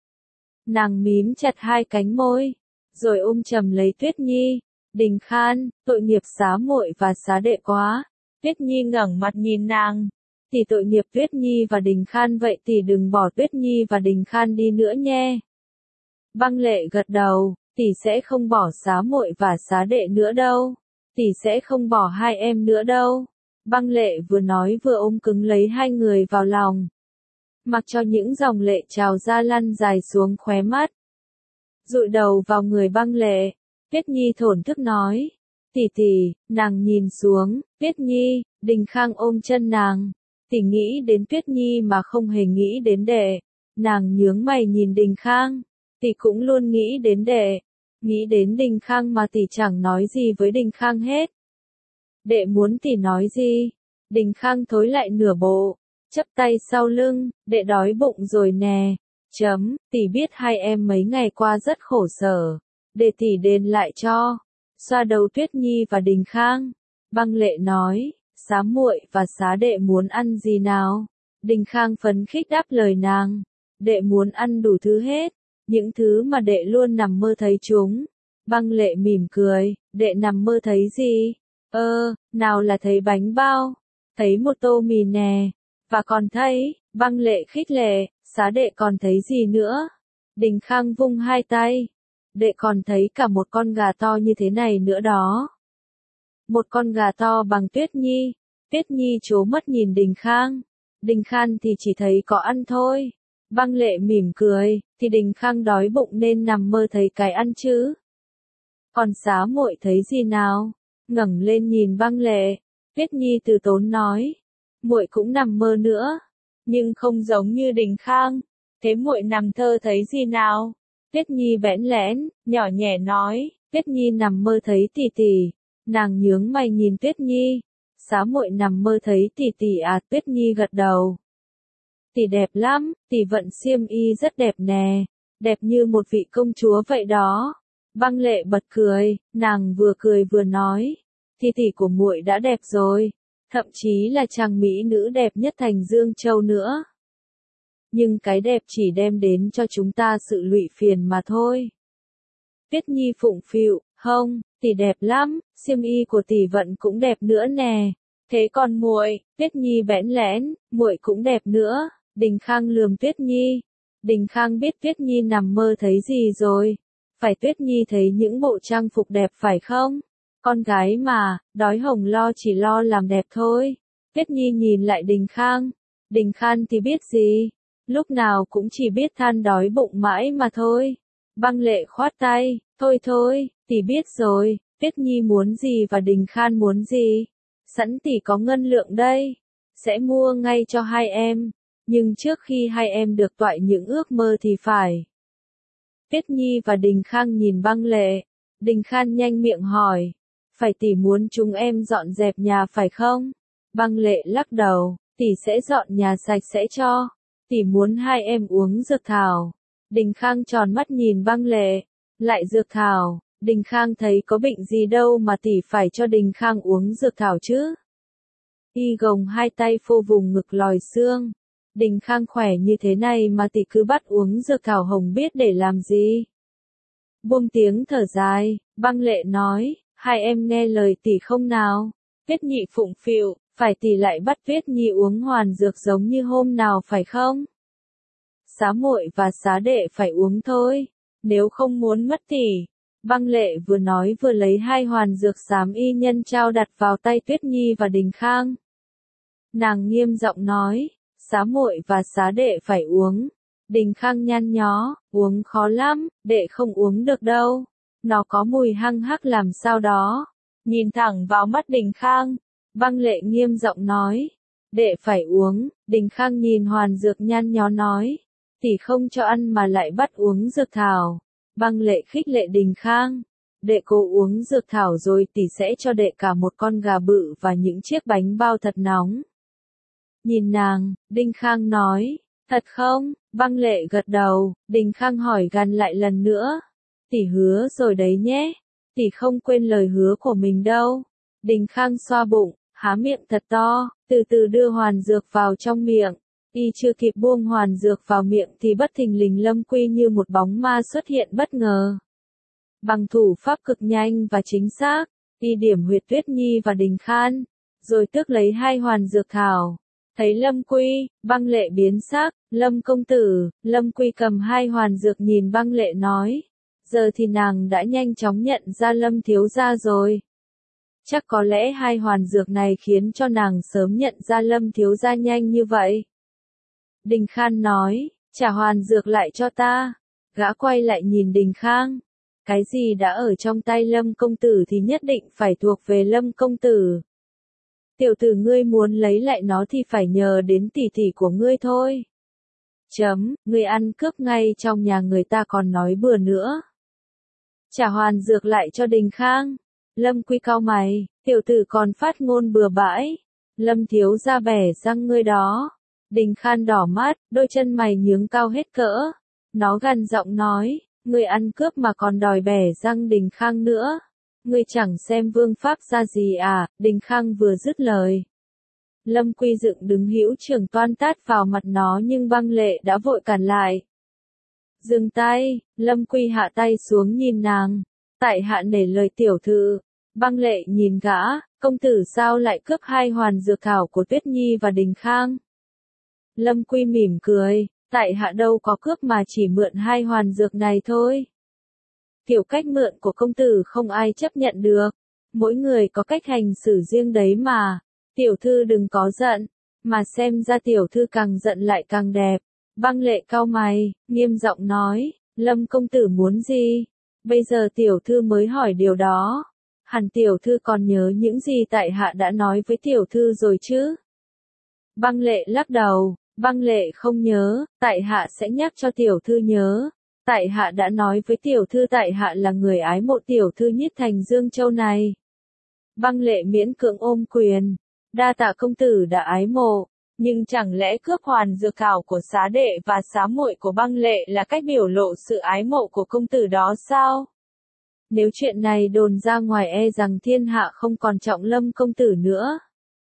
Nàng mím chặt hai cánh môi, rồi ôm chầm lấy Tuyết Nhi. Đình Khan, tội nghiệp xá muội và xá đệ quá. Tuyết Nhi ngẩng mặt nhìn nàng. Tỷ tội nghiệp Tuyết Nhi và Đình Khan vậy tỷ đừng bỏ Tuyết Nhi và Đình Khan đi nữa nhé. Băng Lệ gật đầu, tỷ sẽ không bỏ Xá Muội và Xá Đệ nữa đâu. Tỷ sẽ không bỏ hai em nữa đâu. Băng Lệ vừa nói vừa ôm cứng lấy hai người vào lòng. Mặc cho những dòng lệ trào ra lăn dài xuống khóe mắt. Dụi đầu vào người Băng Lệ, Tuyết Nhi thổn thức nói. Tỷ tỷ, nàng nhìn xuống, Tuyết Nhi, Đình Khang ôm chân nàng. Tỷ nghĩ đến Tuyết Nhi mà không hề nghĩ đến đệ. Nàng nhướng mày nhìn Đình Khang. Tỷ cũng luôn nghĩ đến đệ. Nghĩ đến Đình Khang mà tỷ chẳng nói gì với Đình Khang hết. Đệ muốn tỷ nói gì? Đình Khang thối lại nửa bộ, chắp tay sau lưng, đệ đói bụng rồi nè. Chấm, tỷ biết hai em mấy ngày qua rất khổ sở. Để tỷ đền lại cho. Xoa đầu Tuyết Nhi và Đình Khang. Băng Lệ nói, Xá Muội và Xá Đệ muốn ăn gì nào? Đình Khang phấn khích đáp lời nàng. Đệ muốn ăn đủ thứ hết. Những thứ mà đệ luôn nằm mơ thấy chúng. Băng Lệ mỉm cười, đệ nằm mơ thấy gì? Ơ, nào là thấy bánh bao, thấy một tô mì nè, và còn thấy, Băng Lệ khích lệ, Xá Đệ còn thấy gì nữa? Đình Khang vung hai tay, đệ còn thấy cả một con gà to như thế này nữa đó. Một con gà to bằng Tuyết Nhi. Tuyết Nhi trố mắt nhìn Đình Khang. Đình Khang thì chỉ thấy có ăn thôi. Băng Lệ mỉm cười, thì Đình Khang đói bụng nên nằm mơ thấy cái ăn chứ. Còn Xá Muội thấy gì nào? Ngẩng lên nhìn Băng Lệ, Tuyết Nhi từ tốn nói, muội cũng nằm mơ nữa, nhưng không giống như Đình Khang. Thế muội nằm thơ thấy gì nào? Tuyết Nhi bẽn lẽn, nhỏ nhẹ nói, Tuyết Nhi nằm mơ thấy tỷ tỷ. Nàng nhướng mày nhìn Tuyết Nhi, Xá Muội nằm mơ thấy tỷ tỷ à? Tuyết Nhi gật đầu. Tỷ đẹp lắm, tỷ vận xiêm y rất đẹp nè, đẹp như một vị công chúa vậy đó. Băng Lệ bật cười, nàng vừa cười vừa nói, thì tỷ của muội đã đẹp rồi, thậm chí là chàng mỹ nữ đẹp nhất thành Dương Châu nữa. Nhưng cái đẹp chỉ đem đến cho chúng ta sự lụy phiền mà thôi. Tuyết Nhi phụng phịu, không, tỷ đẹp lắm, xiêm y của tỷ vận cũng đẹp nữa nè. Thế còn muội? Tuyết Nhi bẽn lẽn, muội cũng đẹp nữa. Đình Khang lườm Tuyết Nhi. Đình Khang biết Tuyết Nhi nằm mơ thấy gì rồi. Phải Tuyết Nhi thấy những bộ trang phục đẹp phải không? Con gái mà, đói hồng lo chỉ lo làm đẹp thôi. Tuyết Nhi nhìn lại Đình Khang. Đình Khang thì biết gì? Lúc nào cũng chỉ biết than đói bụng mãi mà thôi. Băng Lệ khoát tay, thôi thôi, tỷ biết rồi, Tuyết Nhi muốn gì và Đình Khang muốn gì. Sẵn tỷ có ngân lượng đây, sẽ mua ngay cho hai em, nhưng trước khi hai em được toại những ước mơ thì phải. Tuyết Nhi và Đình Khang nhìn Băng Lệ, Đình Khang nhanh miệng hỏi, phải tỷ muốn chúng em dọn dẹp nhà phải không? Băng Lệ lắc đầu, tỷ sẽ dọn nhà sạch sẽ cho, tỷ muốn hai em uống dược thảo. Đình Khang tròn mắt nhìn Băng Lệ, lại dược thảo. Đình Khang thấy có bệnh gì đâu mà tỷ phải cho Đình Khang uống dược thảo chứ. Y gồng hai tay phô vùng ngực lòi xương. Đình Khang khỏe như thế này mà tỷ cứ bắt uống dược thảo hồng biết để làm gì. Buông tiếng thở dài, Băng Lệ nói, hai em nghe lời tỷ không nào? Tuyết Nhị phụng phịu, phải tỷ lại bắt Tuyết Nhi uống hoàn dược giống như hôm nào phải không? Xá Muội và Xá Đệ phải uống thôi, nếu không muốn mất tỷ. Băng Lệ vừa nói vừa lấy hai hoàn dược xám y nhân trao đặt vào tay Tuyết Nhi và Đình Khang. Nàng nghiêm giọng nói, Xá Muội và Xá Đệ phải uống. Đình Khang nhăn nhó, uống khó lắm, đệ không uống được đâu. Nó có mùi hăng hắc làm sao đó. Nhìn thẳng vào mắt Đình Khang, Băng Lệ nghiêm giọng nói, đệ phải uống. Đình Khang nhìn hoàn dược nhăn nhó nói, tỷ không cho ăn mà lại bắt uống dược thảo. Băng Lệ khích lệ Đình Khang, đệ cố uống dược thảo rồi tỷ sẽ cho đệ cả một con gà bự và những chiếc bánh bao thật nóng. Nhìn nàng, Đình Khang nói, thật không? Băng Lệ gật đầu. Đình Khang hỏi gằn lại lần nữa, tỷ hứa rồi đấy nhé, tỷ không quên lời hứa của mình đâu. Đình Khang xoa bụng, há miệng thật to, từ từ đưa hoàn dược vào trong miệng. Y chưa kịp buông hoàn dược vào miệng thì bất thình lình Lâm Quy như một bóng ma xuất hiện bất ngờ. Bằng thủ pháp cực nhanh và chính xác, y điểm huyệt Tuyết Nhi và Đình Khang, rồi tước lấy hai hoàn dược thảo. Thấy Lâm Quy, Băng Lệ biến sắc, Lâm công tử, Lâm Quy cầm hai hoàn dược nhìn Băng Lệ nói. Giờ thì nàng đã nhanh chóng nhận ra Lâm thiếu gia rồi. Chắc có lẽ hai hoàn dược này khiến cho nàng sớm nhận ra Lâm thiếu gia nhanh như vậy. Đình Khan nói, trả hoàn dược lại cho ta. Gã quay lại nhìn Đình Khang. Cái gì đã ở trong tay Lâm công tử thì nhất định phải thuộc về Lâm công tử. Tiểu tử ngươi muốn lấy lại nó thì phải nhờ đến tỷ tỷ của ngươi thôi. Chấm, ngươi ăn cướp ngay trong nhà người ta còn nói bừa nữa. Trả hoàn dược lại cho Đình Khang. Lâm Quy cau mày, tiểu tử còn phát ngôn bừa bãi. Lâm thiếu gia bẻ răng ngươi đó. Đình Khan đỏ mắt, đôi chân mày nhướng cao hết cỡ. Nó gằn giọng nói, ngươi ăn cướp mà còn đòi bẻ răng Đình Khang nữa. Ngươi chẳng xem vương pháp ra gì à, Đình Khang vừa dứt lời. Lâm Quy dựng đứng hữu trưởng toan tát vào mặt nó nhưng Băng Lệ đã vội cản lại. Dừng tay, Lâm Quy hạ tay xuống nhìn nàng. Tại hạ nể lời tiểu thư. Băng Lệ nhìn gã, công tử sao lại cướp hai hoàn dược thảo của Tuyết Nhi và Đình Khang. Lâm Quy mỉm cười, tại hạ đâu có cướp mà chỉ mượn hai hoàn dược này thôi. Kiểu cách mượn của công tử không ai chấp nhận được. Mỗi người có cách hành xử riêng đấy mà. Tiểu thư đừng có giận, mà xem ra tiểu thư càng giận lại càng đẹp. Băng Lệ cau mày, nghiêm giọng nói, Lâm công tử muốn gì? Bây giờ tiểu thư mới hỏi điều đó. Hẳn tiểu thư còn nhớ những gì tại hạ đã nói với tiểu thư rồi chứ? Băng Lệ lắc đầu, Băng Lệ không nhớ, tại hạ sẽ nhắc cho tiểu thư nhớ. Tại hạ đã nói với tiểu thư tại hạ là người ái mộ tiểu thư nhất thành Dương Châu này. Băng Lệ miễn cưỡng ôm quyền, đa tạ công tử đã ái mộ, nhưng chẳng lẽ cướp hoàn dược thảo của xá đệ và xá muội của Băng Lệ là cách biểu lộ sự ái mộ của công tử đó sao? Nếu chuyện này đồn ra ngoài e rằng thiên hạ không còn trọng Lâm công tử nữa.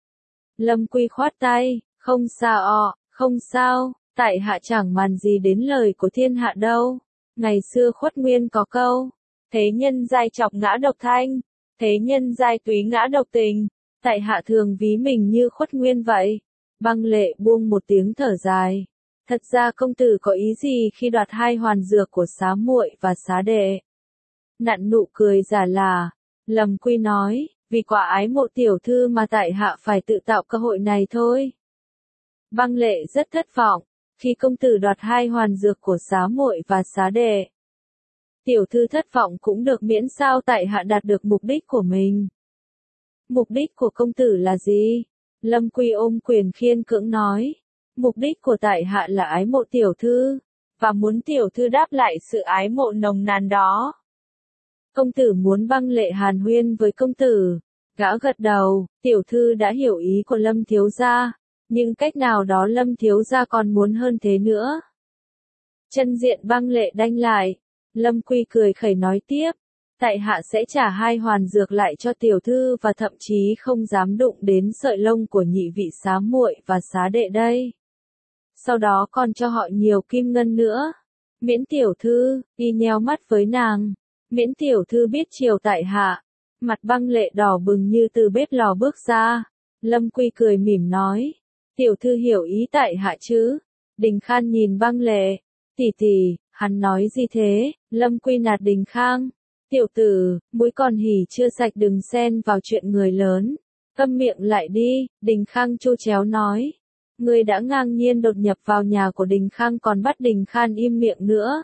Lâm Quy khoát tay, không sao ọ, không sao, tại hạ chẳng màn gì đến lời của thiên hạ đâu. Ngày xưa Khuất Nguyên có câu, thế nhân giai chọc ngã độc thanh, thế nhân giai túy ngã độc tình, tại hạ thường ví mình như Khuất Nguyên vậy. Băng Lệ buông một tiếng thở dài. Thật ra công tử có ý gì khi đoạt hai hoàn dược của xá muội và xá đệ? Nặn nụ cười giả là, Lâm Quy nói, vì quả ái mộ tiểu thư mà tại hạ phải tự tạo cơ hội này thôi. Băng Lệ rất thất vọng, khi công tử đoạt hai hoàn dược của xá muội và xá đệ. Tiểu thư thất vọng cũng được miễn sao tại hạ đạt được mục đích của mình. Mục đích của công tử là gì? Lâm Quy ôm quyền khiên cưỡng nói. Mục đích của tại hạ là ái mộ tiểu thư, và muốn tiểu thư đáp lại sự ái mộ nồng nàn đó. Công tử muốn Băng Lệ hàn huyên với công tử. Gã gật đầu, tiểu thư đã hiểu ý của Lâm thiếu gia, nhưng cách nào đó Lâm thiếu gia còn muốn hơn thế nữa. Chân diện Băng Lệ đanh lại. Lâm Quy cười khẩy nói tiếp, tại hạ sẽ trả hai hoàn dược lại cho tiểu thư và thậm chí không dám đụng đến sợi lông của nhị vị xá muội và xá đệ đây. Sau đó còn cho họ nhiều kim ngân nữa. Miễn tiểu thư, đi nheo mắt với nàng. Miễn tiểu thư biết chiều tại hạ. Mặt Băng Lệ đỏ bừng như từ bếp lò bước ra. Lâm Quy cười mỉm nói, tiểu thư hiểu ý tại hạ chứ? Đình Khan nhìn Băng Lệ, tỷ tỷ, hắn nói gì thế? Lâm Quy nạt Đình Khang, tiểu tử, mũi còn hỉ chưa sạch đừng xen vào chuyện người lớn. Câm miệng lại đi, Đình Khang chu chéo nói. Ngươi đã ngang nhiên đột nhập vào nhà của Đình Khang còn bắt Đình Khan im miệng nữa.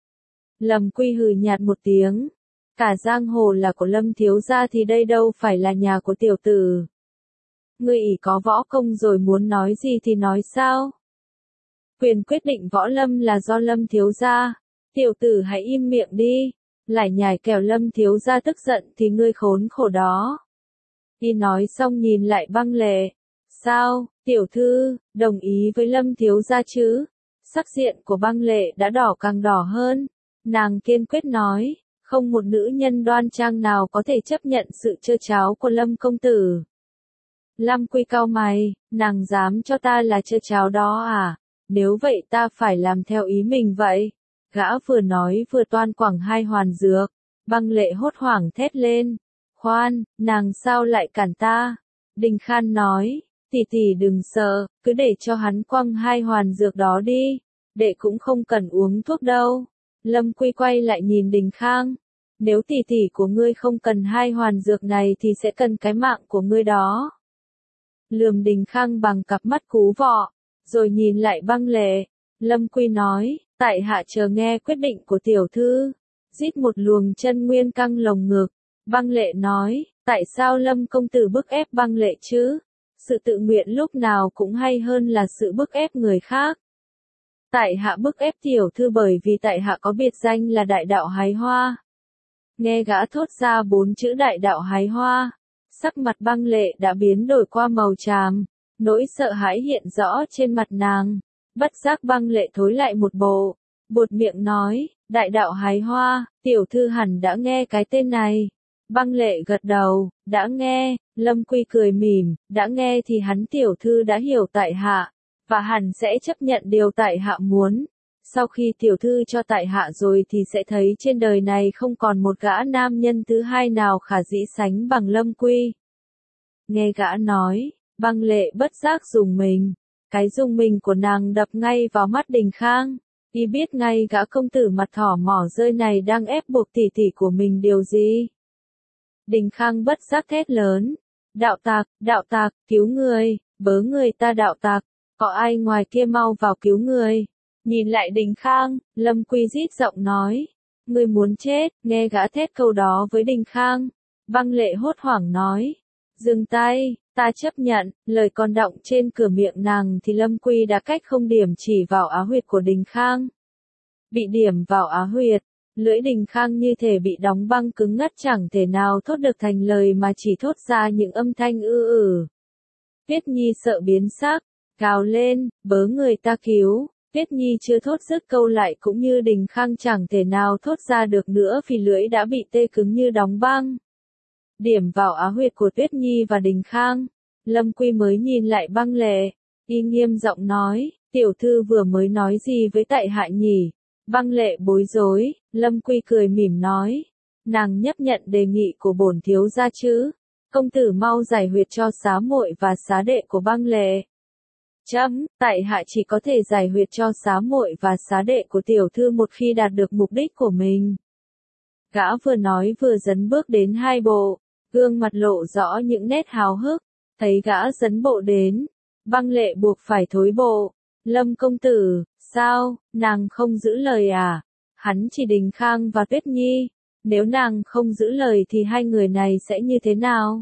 Lâm Quy hừ nhạt một tiếng. Cả giang hồ là của Lâm thiếu gia thì đây đâu phải là nhà của tiểu tử. Ngươi ỷ có võ công rồi muốn nói gì thì nói sao? Quyền quyết định võ lâm là do Lâm thiếu gia. Tiểu tử hãy im miệng đi. Lại nhải kẻo Lâm thiếu gia tức giận thì ngươi khốn khổ đó. Y nói xong nhìn lại Băng Lệ. Sao, tiểu thư, đồng ý với Lâm thiếu gia chứ? Sắc diện của Băng Lệ đã đỏ càng đỏ hơn. Nàng kiên quyết nói, không một nữ nhân đoan trang nào có thể chấp nhận sự trơ tráo của Lâm công tử. Lâm Quy cau mày, nàng dám cho ta là trơ tráo đó à? Nếu vậy ta phải làm theo ý mình vậy. Gã vừa nói vừa toan quẳng hai hoàn dược. Băng Lệ hốt hoảng thét lên. Khoan, nàng sao lại cản ta? Đình Khan nói, tỷ tỷ đừng sợ, cứ để cho hắn quăng hai hoàn dược đó đi, đệ cũng không cần uống thuốc đâu. Lâm Quy quay lại nhìn Đình Khang, nếu tỷ tỷ của ngươi không cần hai hoàn dược này thì sẽ cần cái mạng của ngươi đó. Lườm Đình Khang bằng cặp mắt cú vọ, rồi nhìn lại Băng Lệ. Lâm Quy nói, tại hạ chờ nghe quyết định của tiểu thư. Rít một luồng chân nguyên căng lồng ngực. Băng Lệ nói, tại sao Lâm công tử bức ép Băng Lệ chứ? Sự tự nguyện lúc nào cũng hay hơn là sự bức ép người khác. Tại hạ bức ép tiểu thư bởi vì tại hạ có biệt danh là đại đạo hái hoa. Nghe gã thốt ra bốn chữ đại đạo hái hoa, sắc mặt Băng Lệ đã biến đổi qua màu tràm, nỗi sợ hãi hiện rõ trên mặt nàng. Bất giác Băng Lệ thối lại một bộ, buột miệng nói, đại đạo hái hoa, tiểu thư hẳn đã nghe cái tên này. Băng Lệ gật đầu, đã nghe. Lâm Quy cười mỉm, đã nghe thì hắn tiểu thư đã hiểu tại hạ, và hẳn sẽ chấp nhận điều tại hạ muốn. Sau khi tiểu thư cho tại hạ rồi thì sẽ thấy trên đời này không còn một gã nam nhân thứ hai nào khả dĩ sánh bằng Lâm Quy. Nghe gã nói, Băng Lệ bất giác rùng mình. Cái rùng mình của nàng đập ngay vào mắt Đình Khang. Y biết ngay gã công tử mặt thỏ mỏ rơi này đang ép buộc tỷ tỷ của mình điều gì. Đình Khang bất giác thét lớn. Đạo tặc, đạo tặc, cứu người, bớ người ta đạo tặc, có ai ngoài kia mau vào cứu người. Nhìn lại Đình Khang, Lâm Quy rít giọng nói. Ngươi muốn chết, nghe gã thét câu đó với Đình Khang. Băng Lệ hốt hoảng nói. Dừng tay, ta chấp nhận, lời còn đọng trên cửa miệng nàng thì Lâm Quy đã cách không điểm chỉ vào á huyệt của Đình Khang. Bị điểm vào á huyệt, lưỡi Đình Khang như thể bị đóng băng cứng ngắt chẳng thể nào thốt được thành lời mà chỉ thốt ra những âm thanh ư ử. Tuyết Nhi sợ biến sắc, gào lên, bớ người ta cứu. Tuyết Nhi chưa thốt dứt câu lại cũng như Đình Khang chẳng thể nào thốt ra được nữa vì lưỡi đã bị tê cứng như đóng băng. Điểm vào á huyệt của Tuyết Nhi và Đình Khang, Lâm Quy mới nhìn lại Băng Lệ, y nghiêm giọng nói, tiểu thư vừa mới nói gì với tại hạ nhỉ? Băng Lệ bối rối, Lâm Quy cười mỉm nói, nàng chấp nhận đề nghị của bổn thiếu gia chứ? Công tử mau giải huyệt cho xá muội và xá đệ của Băng Lệ. Chấm, tại hạ chỉ có thể giải huyệt cho xá muội và xá đệ của tiểu thư một khi đạt được mục đích của mình. Gã vừa nói vừa dấn bước đến hai bộ, gương mặt lộ rõ những nét háo hức, thấy gã dấn bộ đến, Băng Lệ buộc phải thối bộ. Lâm công tử, sao, nàng không giữ lời à? Hắn chỉ Đình Khang và Tuyết Nhi, nếu nàng không giữ lời thì hai người này sẽ như thế nào?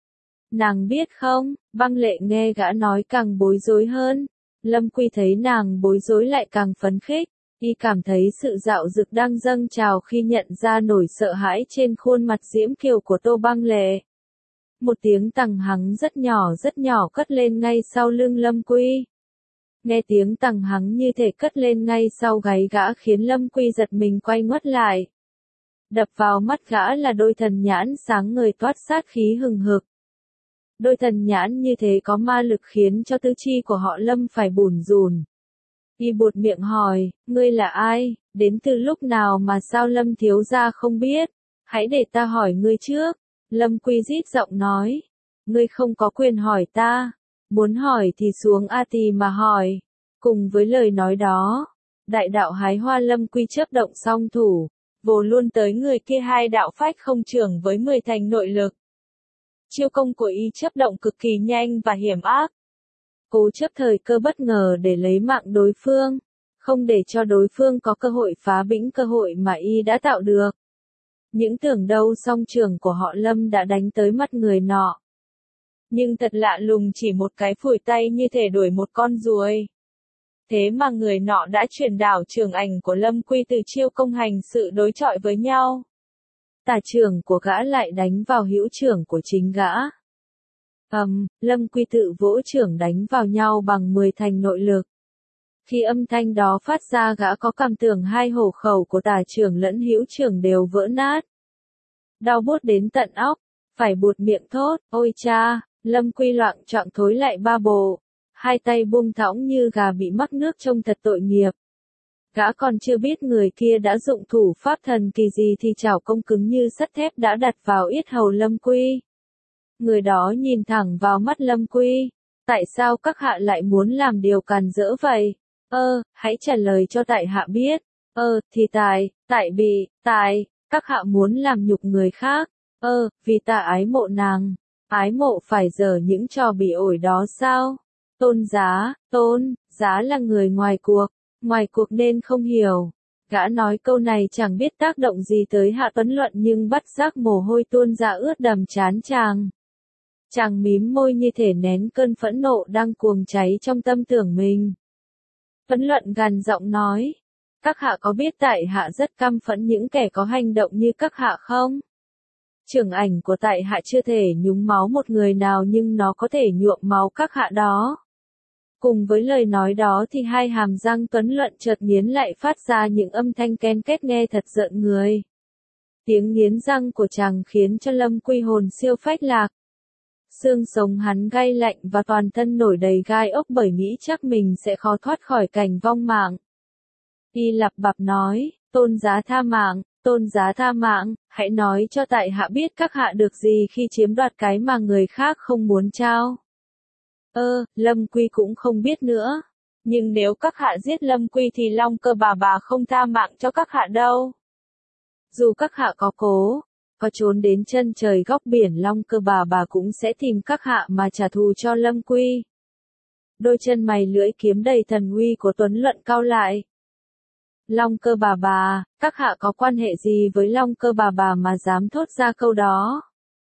Nàng biết không? Băng Lệ nghe gã nói càng bối rối hơn. Lâm Quy thấy nàng bối rối lại càng phấn khích, y cảm thấy sự dạo dực đang dâng trào khi nhận ra nỗi sợ hãi trên khuôn mặt diễm kiều của Tô Băng Lệ. Một tiếng tằng hắng rất nhỏ rất nhỏ cất lên ngay sau lưng Lâm Quy. Nghe tiếng tằng hắng như thể cất lên ngay sau gáy gã khiến Lâm Quy giật mình quay ngoắt lại. Đập vào mắt gã là đôi thần nhãn sáng ngời toát sát khí hừng hực. Đôi thần nhãn như thế có ma lực khiến cho tứ chi của họ Lâm phải bủn rủn. Y buột miệng hỏi, ngươi là ai, đến từ lúc nào mà sao Lâm thiếu gia không biết? Hãy để ta hỏi ngươi trước. Lâm Quy rít giọng nói, ngươi không có quyền hỏi ta, muốn hỏi thì xuống A Tỳ mà hỏi. Cùng với lời nói đó, đại đạo hái hoa Lâm Quy chớp động song thủ, vồ luôn tới người kia hai đạo phách không trưởng với mười thành nội lực. Chiêu công của y chớp động cực kỳ nhanh và hiểm ác. Cố chấp thời cơ bất ngờ để lấy mạng đối phương, không để cho đối phương có cơ hội phá bĩnh cơ hội mà y đã tạo được. Những tưởng đâu song trường của họ Lâm đã đánh tới mắt người nọ. Nhưng thật lạ lùng chỉ một cái phủi tay như thể đuổi một con ruồi. Thế mà người nọ đã chuyển đảo trường ảnh của Lâm Quy từ chiêu công hành sự đối chọi với nhau. Tà trường của gã lại đánh vào hữu trường của chính gã. Ầm, um, Lâm Quy tự vỗ trưởng đánh vào nhau bằng mười thành nội lực. Khi âm thanh đó phát ra gã có cảm tưởng hai hổ khẩu của tà trưởng lẫn hữu trưởng đều vỡ nát. Đau buốt đến tận óc, phải buột miệng thốt, ôi cha, Lâm Quy loạng choạng thối lại ba bộ, hai tay buông thõng như gà bị mắc nước trông thật tội nghiệp. Gã còn chưa biết người kia đã dụng thủ pháp thần kỳ gì thì chảo công cứng như sắt thép đã đặt vào yết hầu Lâm Quy. Người đó nhìn thẳng vào mắt Lâm Quy, Tại sao các hạ lại muốn làm điều càn rỡ vậy? Ơ, hãy trả lời cho tại hạ biết. Ơ, thì tại, tại bị, tại, các hạ muốn làm nhục người khác. Ơ, vì ta ái mộ nàng. Ái mộ phải dở những trò bị ổi đó sao? Tôn Giá, Tôn, Giá là người ngoài cuộc, ngoài cuộc nên không hiểu. Gã nói câu này chẳng biết tác động gì tới Hạ Tuấn Luận nhưng bắt giác mồ hôi tuôn ra ướt đầm trán chàng. Chàng mím môi như thể nén cơn phẫn nộ đang cuồng cháy trong tâm tưởng mình. Tuấn Luận gằn giọng nói, các hạ có biết tại hạ rất căm phẫn những kẻ có hành động như các hạ không? Trưởng ảnh của tại hạ chưa thể nhúng máu một người nào nhưng nó có thể nhuộm máu các hạ đó. Cùng với lời nói đó thì hai hàm răng Tuấn Luận chợt nghiến lại phát ra những âm thanh ken két nghe thật rợn người. Tiếng nghiến răng của chàng khiến cho Lâm Quy hồn siêu phách lạc. Xương sống hắn gay lạnh và toàn thân nổi đầy gai ốc bởi nghĩ chắc mình sẽ khó thoát khỏi cảnh vong mạng. Y lặp bặp nói, Tôn Giá tha mạng, Tôn Giá tha mạng, hãy nói cho tại hạ biết các hạ được gì khi chiếm đoạt cái mà người khác không muốn trao. Ơ, Lâm Quy cũng không biết nữa. Nhưng nếu các hạ giết Lâm Quy thì Long Cơ bà bà không tha mạng cho các hạ đâu. Dù các hạ có cố, có trốn đến chân trời góc biển Long Cơ bà bà cũng sẽ tìm các hạ mà trả thù cho Lâm Quy. Đôi chân mày lưỡi kiếm đầy thần uy của Tuấn Luận cau lại. Long Cơ bà bà, các hạ có quan hệ gì với Long Cơ bà bà mà dám thốt ra câu đó?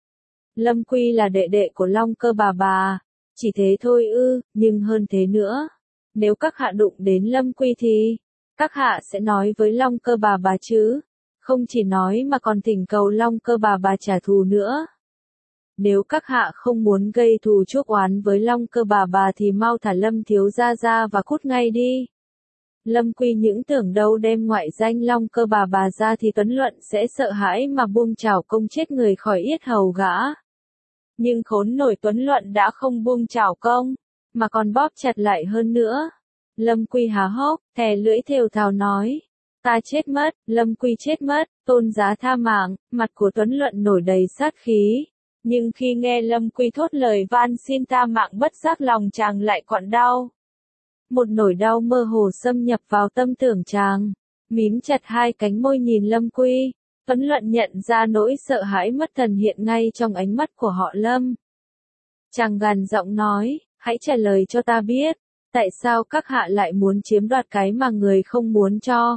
Lâm Quy là đệ đệ của Long Cơ bà bà. Chỉ thế thôi ư, nhưng hơn thế nữa. Nếu các hạ đụng đến Lâm Quy thì, các hạ sẽ nói với Long Cơ bà bà chứ. Không chỉ nói mà còn thỉnh cầu Long Cơ bà bà trả thù nữa. Nếu các hạ không muốn gây thù chuốc oán với Long Cơ bà bà thì mau thả Lâm thiếu gia ra và cút ngay đi. Lâm Quy những tưởng đâu đem ngoại danh Long Cơ bà bà ra thì Tuấn Luận sẽ sợ hãi mà buông chảo công chết người khỏi yết hầu gã. Nhưng khốn nổi Tuấn Luận đã không buông chảo công, mà còn bóp chặt lại hơn nữa. Lâm Quy há hốc, thè lưỡi thều thào nói, ta chết mất, Lâm Quy chết mất, Tôn Giá tha mạng, mặt của Tuấn Luận nổi đầy sát khí. Nhưng khi nghe Lâm Quy thốt lời van xin tha mạng bất giác lòng chàng lại quặn đau. Một nỗi đau mơ hồ xâm nhập vào tâm tưởng chàng, mím chặt hai cánh môi nhìn Lâm Quy. Tuấn Luận nhận ra nỗi sợ hãi mất thần hiện ngay trong ánh mắt của họ Lâm. Chàng gằn giọng nói, hãy trả lời cho ta biết, tại sao các hạ lại muốn chiếm đoạt cái mà người không muốn cho?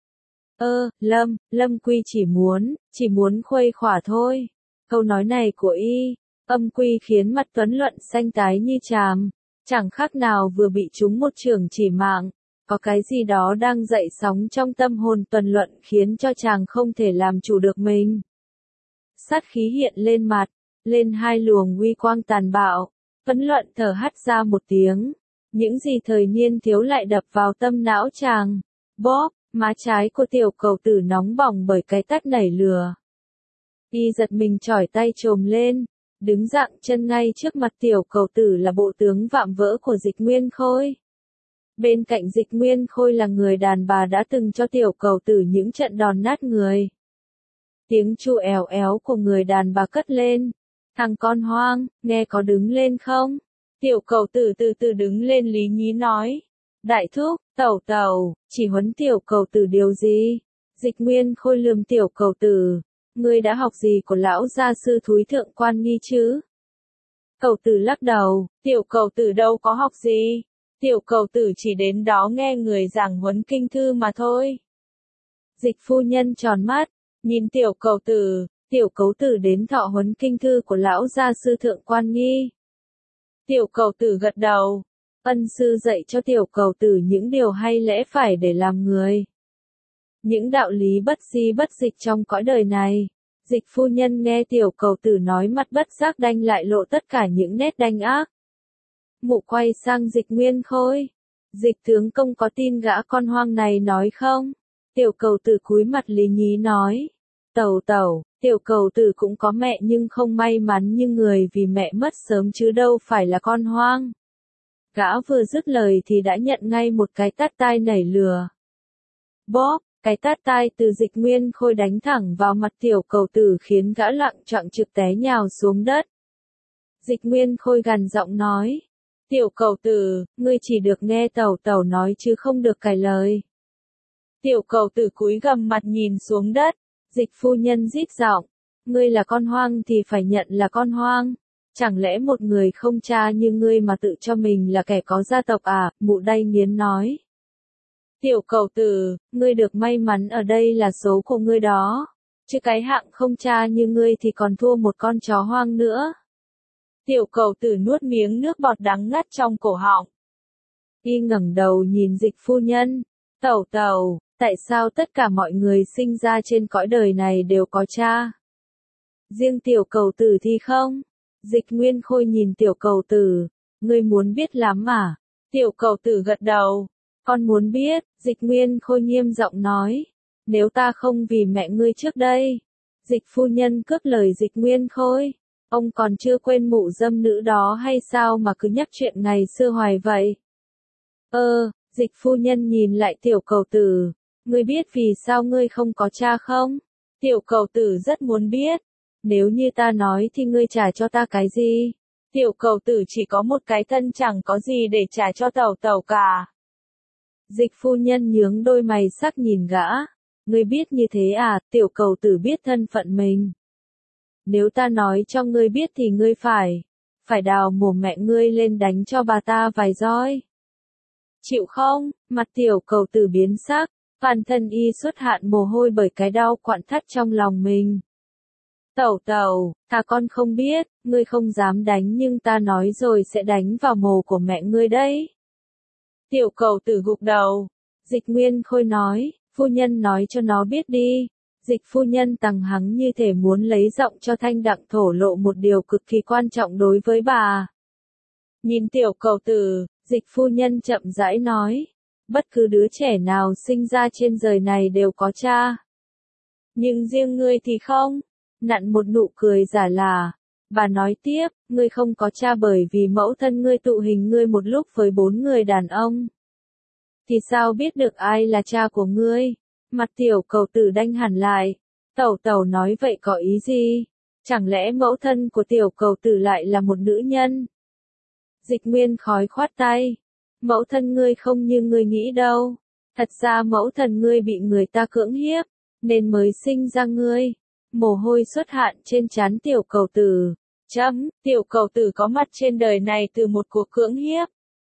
Ơ, Lâm, Lâm Quy chỉ muốn, chỉ muốn khuây khỏa thôi. Câu nói này của y, âm quy khiến mặt Tuấn Luận xanh tái như tràm, chẳng khác nào vừa bị trúng một chưởng chỉ mạng. Có cái gì đó đang dậy sóng trong tâm hồn Tuấn Luận khiến cho chàng không thể làm chủ được mình. Sát khí hiện lên mặt, lên hai luồng uy quang tàn bạo. Tuấn Luận thở hắt ra một tiếng. Những gì thời niên thiếu lại đập vào tâm não chàng. Bóp, má trái của tiểu cầu tử nóng bỏng bởi cái tát nảy lửa. Y giật mình chỏi tay chồm lên, đứng dặng chân ngay trước mặt tiểu cầu tử là bộ tướng vạm vỡ của Dịch Nguyên Khôi. Bên cạnh Dịch Nguyên Khôi là người đàn bà đã từng cho tiểu cầu tử những trận đòn nát người. Tiếng chu èo éo của người đàn bà cất lên. Thằng con hoang, nghe có đứng lên không? Tiểu cầu tử từ từ đứng lên lý nhí nói. Đại thúc, tẩu tẩu, chỉ huấn tiểu cầu tử điều gì? Dịch Nguyên Khôi lườm tiểu cầu tử. Ngươi đã học gì của lão gia sư Thúy Thượng Quan Nghi chứ? Cầu tử lắc đầu, tiểu cầu tử đâu có học gì. Tiểu cầu tử chỉ đến đó nghe người giảng huấn kinh thư mà thôi. Dịch phu nhân tròn mắt, nhìn tiểu cầu tử, tiểu cấu tử đến thọ huấn kinh thư của lão gia sư Thượng Quan Nghi. Tiểu cầu tử gật đầu, ân sư dạy cho tiểu cầu tử những điều hay lẽ phải để làm người. Những đạo lý bất di bất dịch trong cõi đời này. Dịch phu nhân nghe tiểu cầu tử nói mặt bất giác đanh lại lộ tất cả những nét đanh ác. Mụ quay sang Dịch Nguyên Khôi. Dịch tướng công có tin gã con hoang này nói không? Tiểu cầu tử cúi mặt lý nhí nói. Tẩu tẩu, tiểu cầu tử cũng có mẹ nhưng không may mắn như người vì mẹ mất sớm chứ đâu phải là con hoang. Gã vừa dứt lời thì đã nhận ngay một cái tát tai nảy lửa. Bóp, cái tát tai từ Dịch Nguyên Khôi đánh thẳng vào mặt tiểu cầu tử khiến gã lặng choạng trực té nhào xuống đất. Dịch Nguyên Khôi gằn giọng nói. Tiểu cầu tử, ngươi chỉ được nghe tẩu tẩu nói chứ không được cãi lời. Tiểu cầu tử cúi gằm mặt nhìn xuống đất, Dịch phu nhân rít giọng, ngươi là con hoang thì phải nhận là con hoang. Chẳng lẽ một người không cha như ngươi mà tự cho mình là kẻ có gia tộc à, mụ đay nghiến nói. Tiểu cầu tử, ngươi được may mắn ở đây là số của ngươi đó. Chứ cái hạng không cha như ngươi thì còn thua một con chó hoang nữa. Tiểu cầu tử nuốt miếng nước bọt đắng ngắt trong cổ họng. Y ngẩng đầu nhìn Dịch phu nhân. Tẩu tẩu, tại sao tất cả mọi người sinh ra trên cõi đời này đều có cha? Riêng tiểu cầu tử thì không? Dịch Nguyên Khôi nhìn tiểu cầu tử. Ngươi muốn biết lắm à? Tiểu cầu tử gật đầu. Con muốn biết, Dịch Nguyên Khôi nghiêm giọng nói. Nếu ta không vì mẹ ngươi trước đây. Dịch phu nhân cướp lời Dịch Nguyên Khôi. Ông còn chưa quên mụ dâm nữ đó hay sao mà cứ nhắc chuyện ngày xưa hoài vậy? Ơ, Dịch phu nhân nhìn lại tiểu cầu tử. Ngươi biết vì sao ngươi không có cha không? Tiểu cầu tử rất muốn biết. Nếu như ta nói thì ngươi trả cho ta cái gì? Tiểu cầu tử chỉ có một cái thân chẳng có gì để trả cho tẩu tẩu cả. Dịch phu nhân nhướng đôi mày sắc nhìn gã. Ngươi biết như thế à, tiểu cầu tử biết thân phận mình. Nếu ta nói cho ngươi biết thì ngươi phải, phải đào mồm mẹ ngươi lên đánh cho bà ta vài roi. Chịu không? Mặt tiểu cầu tử biến sắc, toàn thân y xuất hạn mồ hôi bởi cái đau quặn thắt trong lòng mình. Tẩu tẩu, ta con không biết, ngươi không dám đánh nhưng ta nói rồi sẽ đánh vào mồ của mẹ ngươi đấy. Tiểu cầu tử gục đầu. Dịch Nguyên Khôi nói, phu nhân nói cho nó biết đi. Dịch phu nhân tằng hắng như thể muốn lấy giọng cho Thanh Đặng thổ lộ một điều cực kỳ quan trọng đối với bà. Nhìn tiểu cầu tử, dịch phu nhân chậm rãi nói, bất cứ đứa trẻ nào sinh ra trên đời này đều có cha. Nhưng riêng ngươi thì không. Nặn một nụ cười giả là. Bà nói tiếp, ngươi không có cha bởi vì mẫu thân ngươi tụ hình ngươi một lúc với bốn người đàn ông. Thì sao biết được ai là cha của ngươi? Mặt tiểu cầu tử đanh hẳn lại. Tẩu tẩu nói vậy có ý gì? Chẳng lẽ mẫu thân của tiểu cầu tử lại là một nữ nhân? Dịch Nguyên Khói khoát tay. Mẫu thân ngươi không như ngươi nghĩ đâu. Thật ra mẫu thân ngươi bị người ta cưỡng hiếp, nên mới sinh ra ngươi. Mồ hôi xuất hạn trên trán tiểu cầu tử. Chấm, tiểu cầu tử có mặt trên đời này từ một cuộc cưỡng hiếp.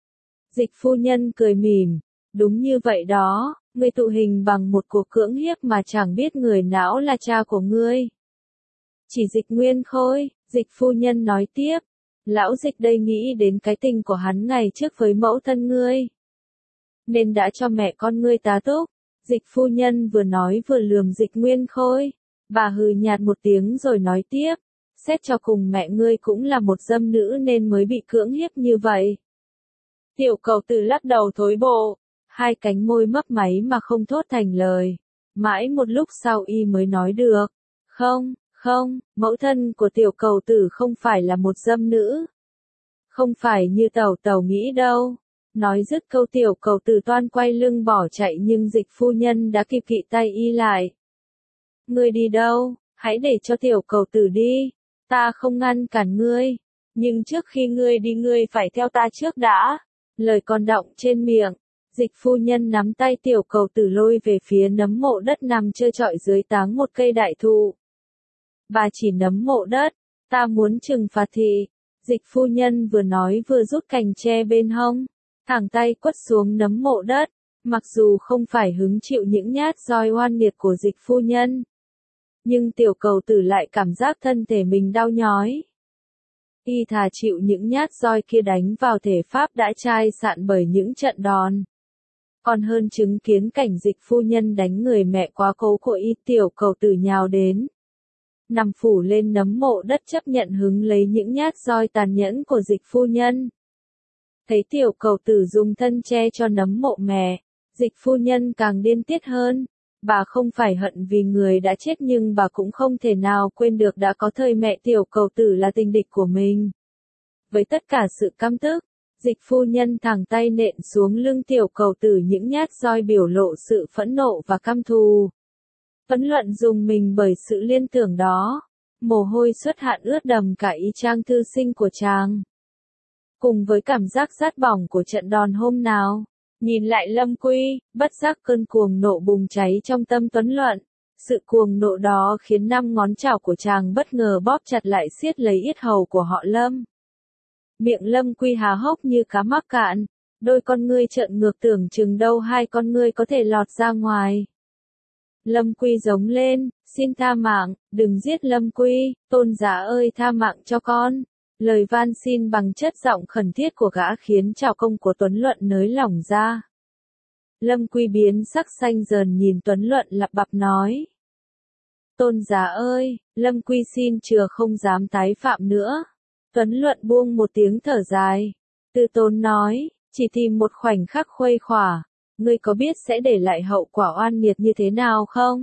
Dịch phu nhân cười mỉm. Đúng như vậy đó, ngươi tụ hình bằng một cuộc cưỡng hiếp mà chẳng biết người não là cha của ngươi. Chỉ Dịch Nguyên Khôi, Dịch phu nhân nói tiếp. Lão Dịch đây nghĩ đến cái tình của hắn ngày trước với mẫu thân ngươi. Nên đã cho mẹ con ngươi tá túc. Dịch phu nhân vừa nói vừa lườm Dịch Nguyên Khôi. Bà hừ nhạt một tiếng rồi nói tiếp. Xét cho cùng mẹ ngươi cũng là một dâm nữ nên mới bị cưỡng hiếp như vậy. Tiểu cầu tử lắc đầu thối bộ. Hai cánh môi mấp máy mà không thốt thành lời. Mãi một lúc sau y mới nói được. Không, không, mẫu thân của tiểu cầu tử không phải là một dâm nữ. Không phải như tẩu tẩu nghĩ đâu. Nói dứt câu tiểu cầu tử toan quay lưng bỏ chạy nhưng dịch phu nhân đã kịp kỵ tay y lại. Ngươi đi đâu? Hãy để cho tiểu cầu tử đi. Ta không ngăn cản ngươi. Nhưng trước khi ngươi đi ngươi phải theo ta trước đã. Lời còn đọng trên miệng. Dịch phu nhân nắm tay tiểu cầu tử lôi về phía nấm mộ đất nằm trơ trọi dưới táng một cây đại thụ. Bà chỉ nấm mộ đất. Ta muốn trừng phạt thị. Dịch phu nhân vừa nói vừa rút cành tre bên hông. Thẳng tay quất xuống nấm mộ đất. Mặc dù không phải hứng chịu những nhát roi oan nghiệt của dịch phu nhân. Nhưng tiểu cầu tử lại cảm giác thân thể mình đau nhói. Y thà chịu những nhát roi kia đánh vào thể pháp đã chai sạn bởi những trận đòn. Còn hơn chứng kiến cảnh dịch phu nhân đánh người mẹ quá cố của y. Tiểu cầu tử nhào đến. Nằm phủ lên nấm mộ đất chấp nhận hứng lấy những nhát roi tàn nhẫn của dịch phu nhân. Thấy tiểu cầu tử dùng thân che cho nấm mộ mẹ. Dịch phu nhân càng điên tiết hơn. Bà không phải hận vì người đã chết nhưng bà cũng không thể nào quên được đã có thời mẹ tiểu cầu tử là tình địch của mình. Với tất cả sự căm tức, dịch phu nhân thẳng tay nện xuống lưng tiểu cầu tử những nhát roi biểu lộ sự phẫn nộ và căm thù. Phẫn luận dùng mình bởi sự liên tưởng đó. Mồ hôi xuất hạn ướt đầm cả y trang thư sinh của chàng. cùng với cảm giác rát bỏng của trận đòn hôm nào. Nhìn lại Lâm Quy, bất giác cơn cuồng nộ bùng cháy trong tâm Tuấn Luận. Sự cuồng nộ đó khiến năm ngón trảo của chàng bất ngờ bóp chặt lại siết lấy yết hầu của họ Lâm. Miệng Lâm Quy há hốc như cá mắc cạn, đôi con ngươi trợn ngược tưởng chừng đâu hai con ngươi có thể lọt ra ngoài. Lâm Quy giống lên, xin tha mạng, đừng giết Lâm Quy, tôn giá ơi tha mạng cho con. Lời van xin bằng chất giọng khẩn thiết của gã khiến trảo công của Tuấn Luận nới lỏng ra. Lâm Quy biến sắc xanh dờn nhìn Tuấn Luận lặp bặp nói. Tôn giá ơi, Lâm Quy xin chừa không dám tái phạm nữa. Tuấn Luận buông một tiếng thở dài. Tư Tôn nói, chỉ tìm một khoảnh khắc khuây khỏa, ngươi có biết sẽ để lại hậu quả oan nghiệt như thế nào không?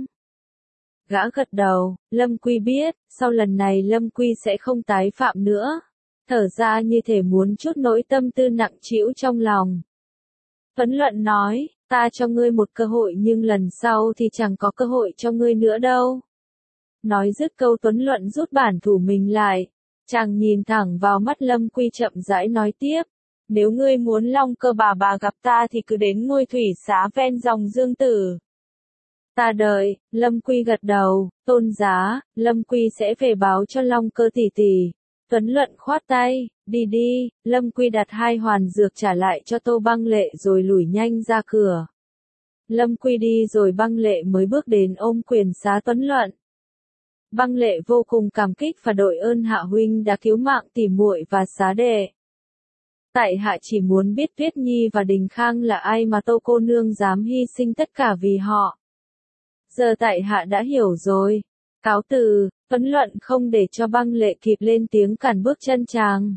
Gã gật đầu, Lâm Quy biết, sau lần này Lâm Quy sẽ không tái phạm nữa. Thở ra như thể muốn chút nỗi tâm tư nặng trĩu trong lòng. Tuấn Luận nói, ta cho ngươi một cơ hội nhưng lần sau thì chẳng có cơ hội cho ngươi nữa đâu. Nói dứt câu Tuấn Luận rút bản thủ mình lại. Chàng nhìn thẳng vào mắt Lâm Quy chậm rãi nói tiếp. Nếu ngươi muốn Long Cơ bà bà gặp ta thì cứ đến ngôi thủy xá ven dòng Dương Tử. Ta đợi, Lâm Quy gật đầu, tôn giá, Lâm Quy sẽ về báo cho Long Cơ tỷ tỷ. Tuấn Luận khoát tay, đi đi, Lâm Quy đặt hai hoàn dược trả lại cho Tô Băng Lệ rồi lủi nhanh ra cửa. Lâm Quy đi rồi Băng Lệ mới bước đến ôm quyền xá Tuấn Luận. Băng Lệ vô cùng cảm kích và đội ơn Hạ huynh đã cứu mạng tỷ muội và xá đệ. Tại hạ chỉ muốn biết Tuyết Nhi và Đình Khang là ai mà Tô cô nương dám hy sinh tất cả vì họ. Giờ tại hạ đã hiểu rồi. Cáo từ, Tuấn Luận không để cho Băng Lệ kịp lên tiếng cản bước chân chàng.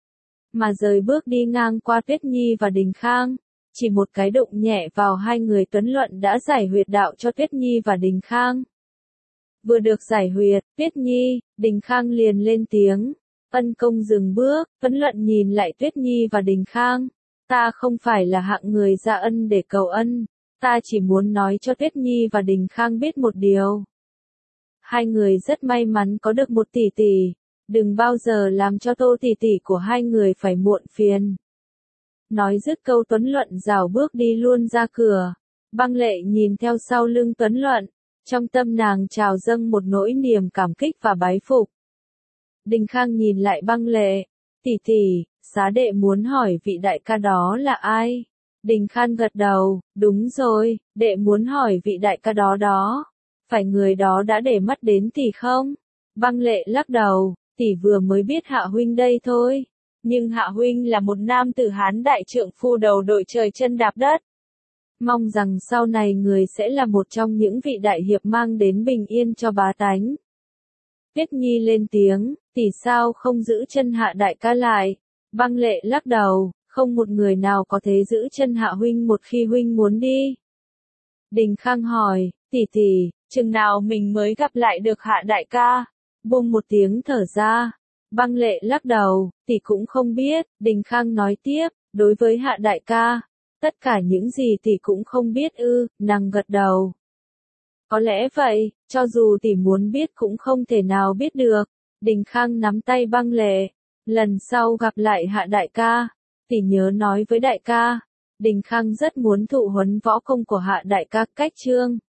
Mà rời bước đi ngang qua Tuyết Nhi và Đình Khang. Chỉ một cái đụng nhẹ vào hai người Tuấn Luận đã giải huyệt đạo cho Tuyết Nhi và Đình Khang. Vừa được giải huyệt, Tuyết Nhi, Đình Khang liền lên tiếng. Ân công dừng bước, Tuấn Luận nhìn lại Tuyết Nhi và Đình Khang. Ta không phải là hạng người ra ân để cầu ân. Ta chỉ muốn nói cho Tuyết Nhi và Đình Khang biết một điều. Hai người rất may mắn có được một tỷ tỷ. Đừng bao giờ làm cho Tô tỷ tỷ của hai người phải muộn phiền. Nói dứt câu Tuấn Luận rảo bước đi luôn ra cửa. Băng Lệ nhìn theo sau lưng Tuấn Luận. Trong tâm nàng trào dâng một nỗi niềm cảm kích và bái phục. Đình Khang nhìn lại Băng Lệ. Tỷ tỷ, xá đệ muốn hỏi vị đại ca đó là ai? Đình Khang gật đầu, đúng rồi, đệ muốn hỏi vị đại ca đó đó. Phải người đó đã để mắt đến tỷ không? Băng Lệ lắc đầu, tỷ vừa mới biết Hạ huynh đây thôi. Nhưng Hạ huynh là một nam tử Hán đại trượng phu đầu đội trời chân đạp đất. Mong rằng sau này người sẽ là một trong những vị đại hiệp mang đến bình yên cho bá tánh. Tuyết Nhi lên tiếng, tỷ sao không giữ chân Hạ đại ca lại? Băng Lệ lắc đầu, không một người nào có thể giữ chân Hạ huynh một khi huynh muốn đi. Đình Khang hỏi, tỷ tỷ, chừng nào mình mới gặp lại được Hạ đại ca? Buông một tiếng thở ra. Băng Lệ lắc đầu, tỷ cũng không biết. Đình Khang nói tiếp, đối với Hạ đại ca, tất cả những gì tỷ cũng không biết ư? Nàng gật đầu. Có lẽ vậy, cho dù tỷ muốn biết cũng không thể nào biết được. Đình Khang nắm tay Băng Lệ. Lần sau gặp lại Hạ đại ca, tỷ nhớ nói với đại ca. Đình Khang rất muốn thụ huấn võ công của Hạ đại ca. Cách chương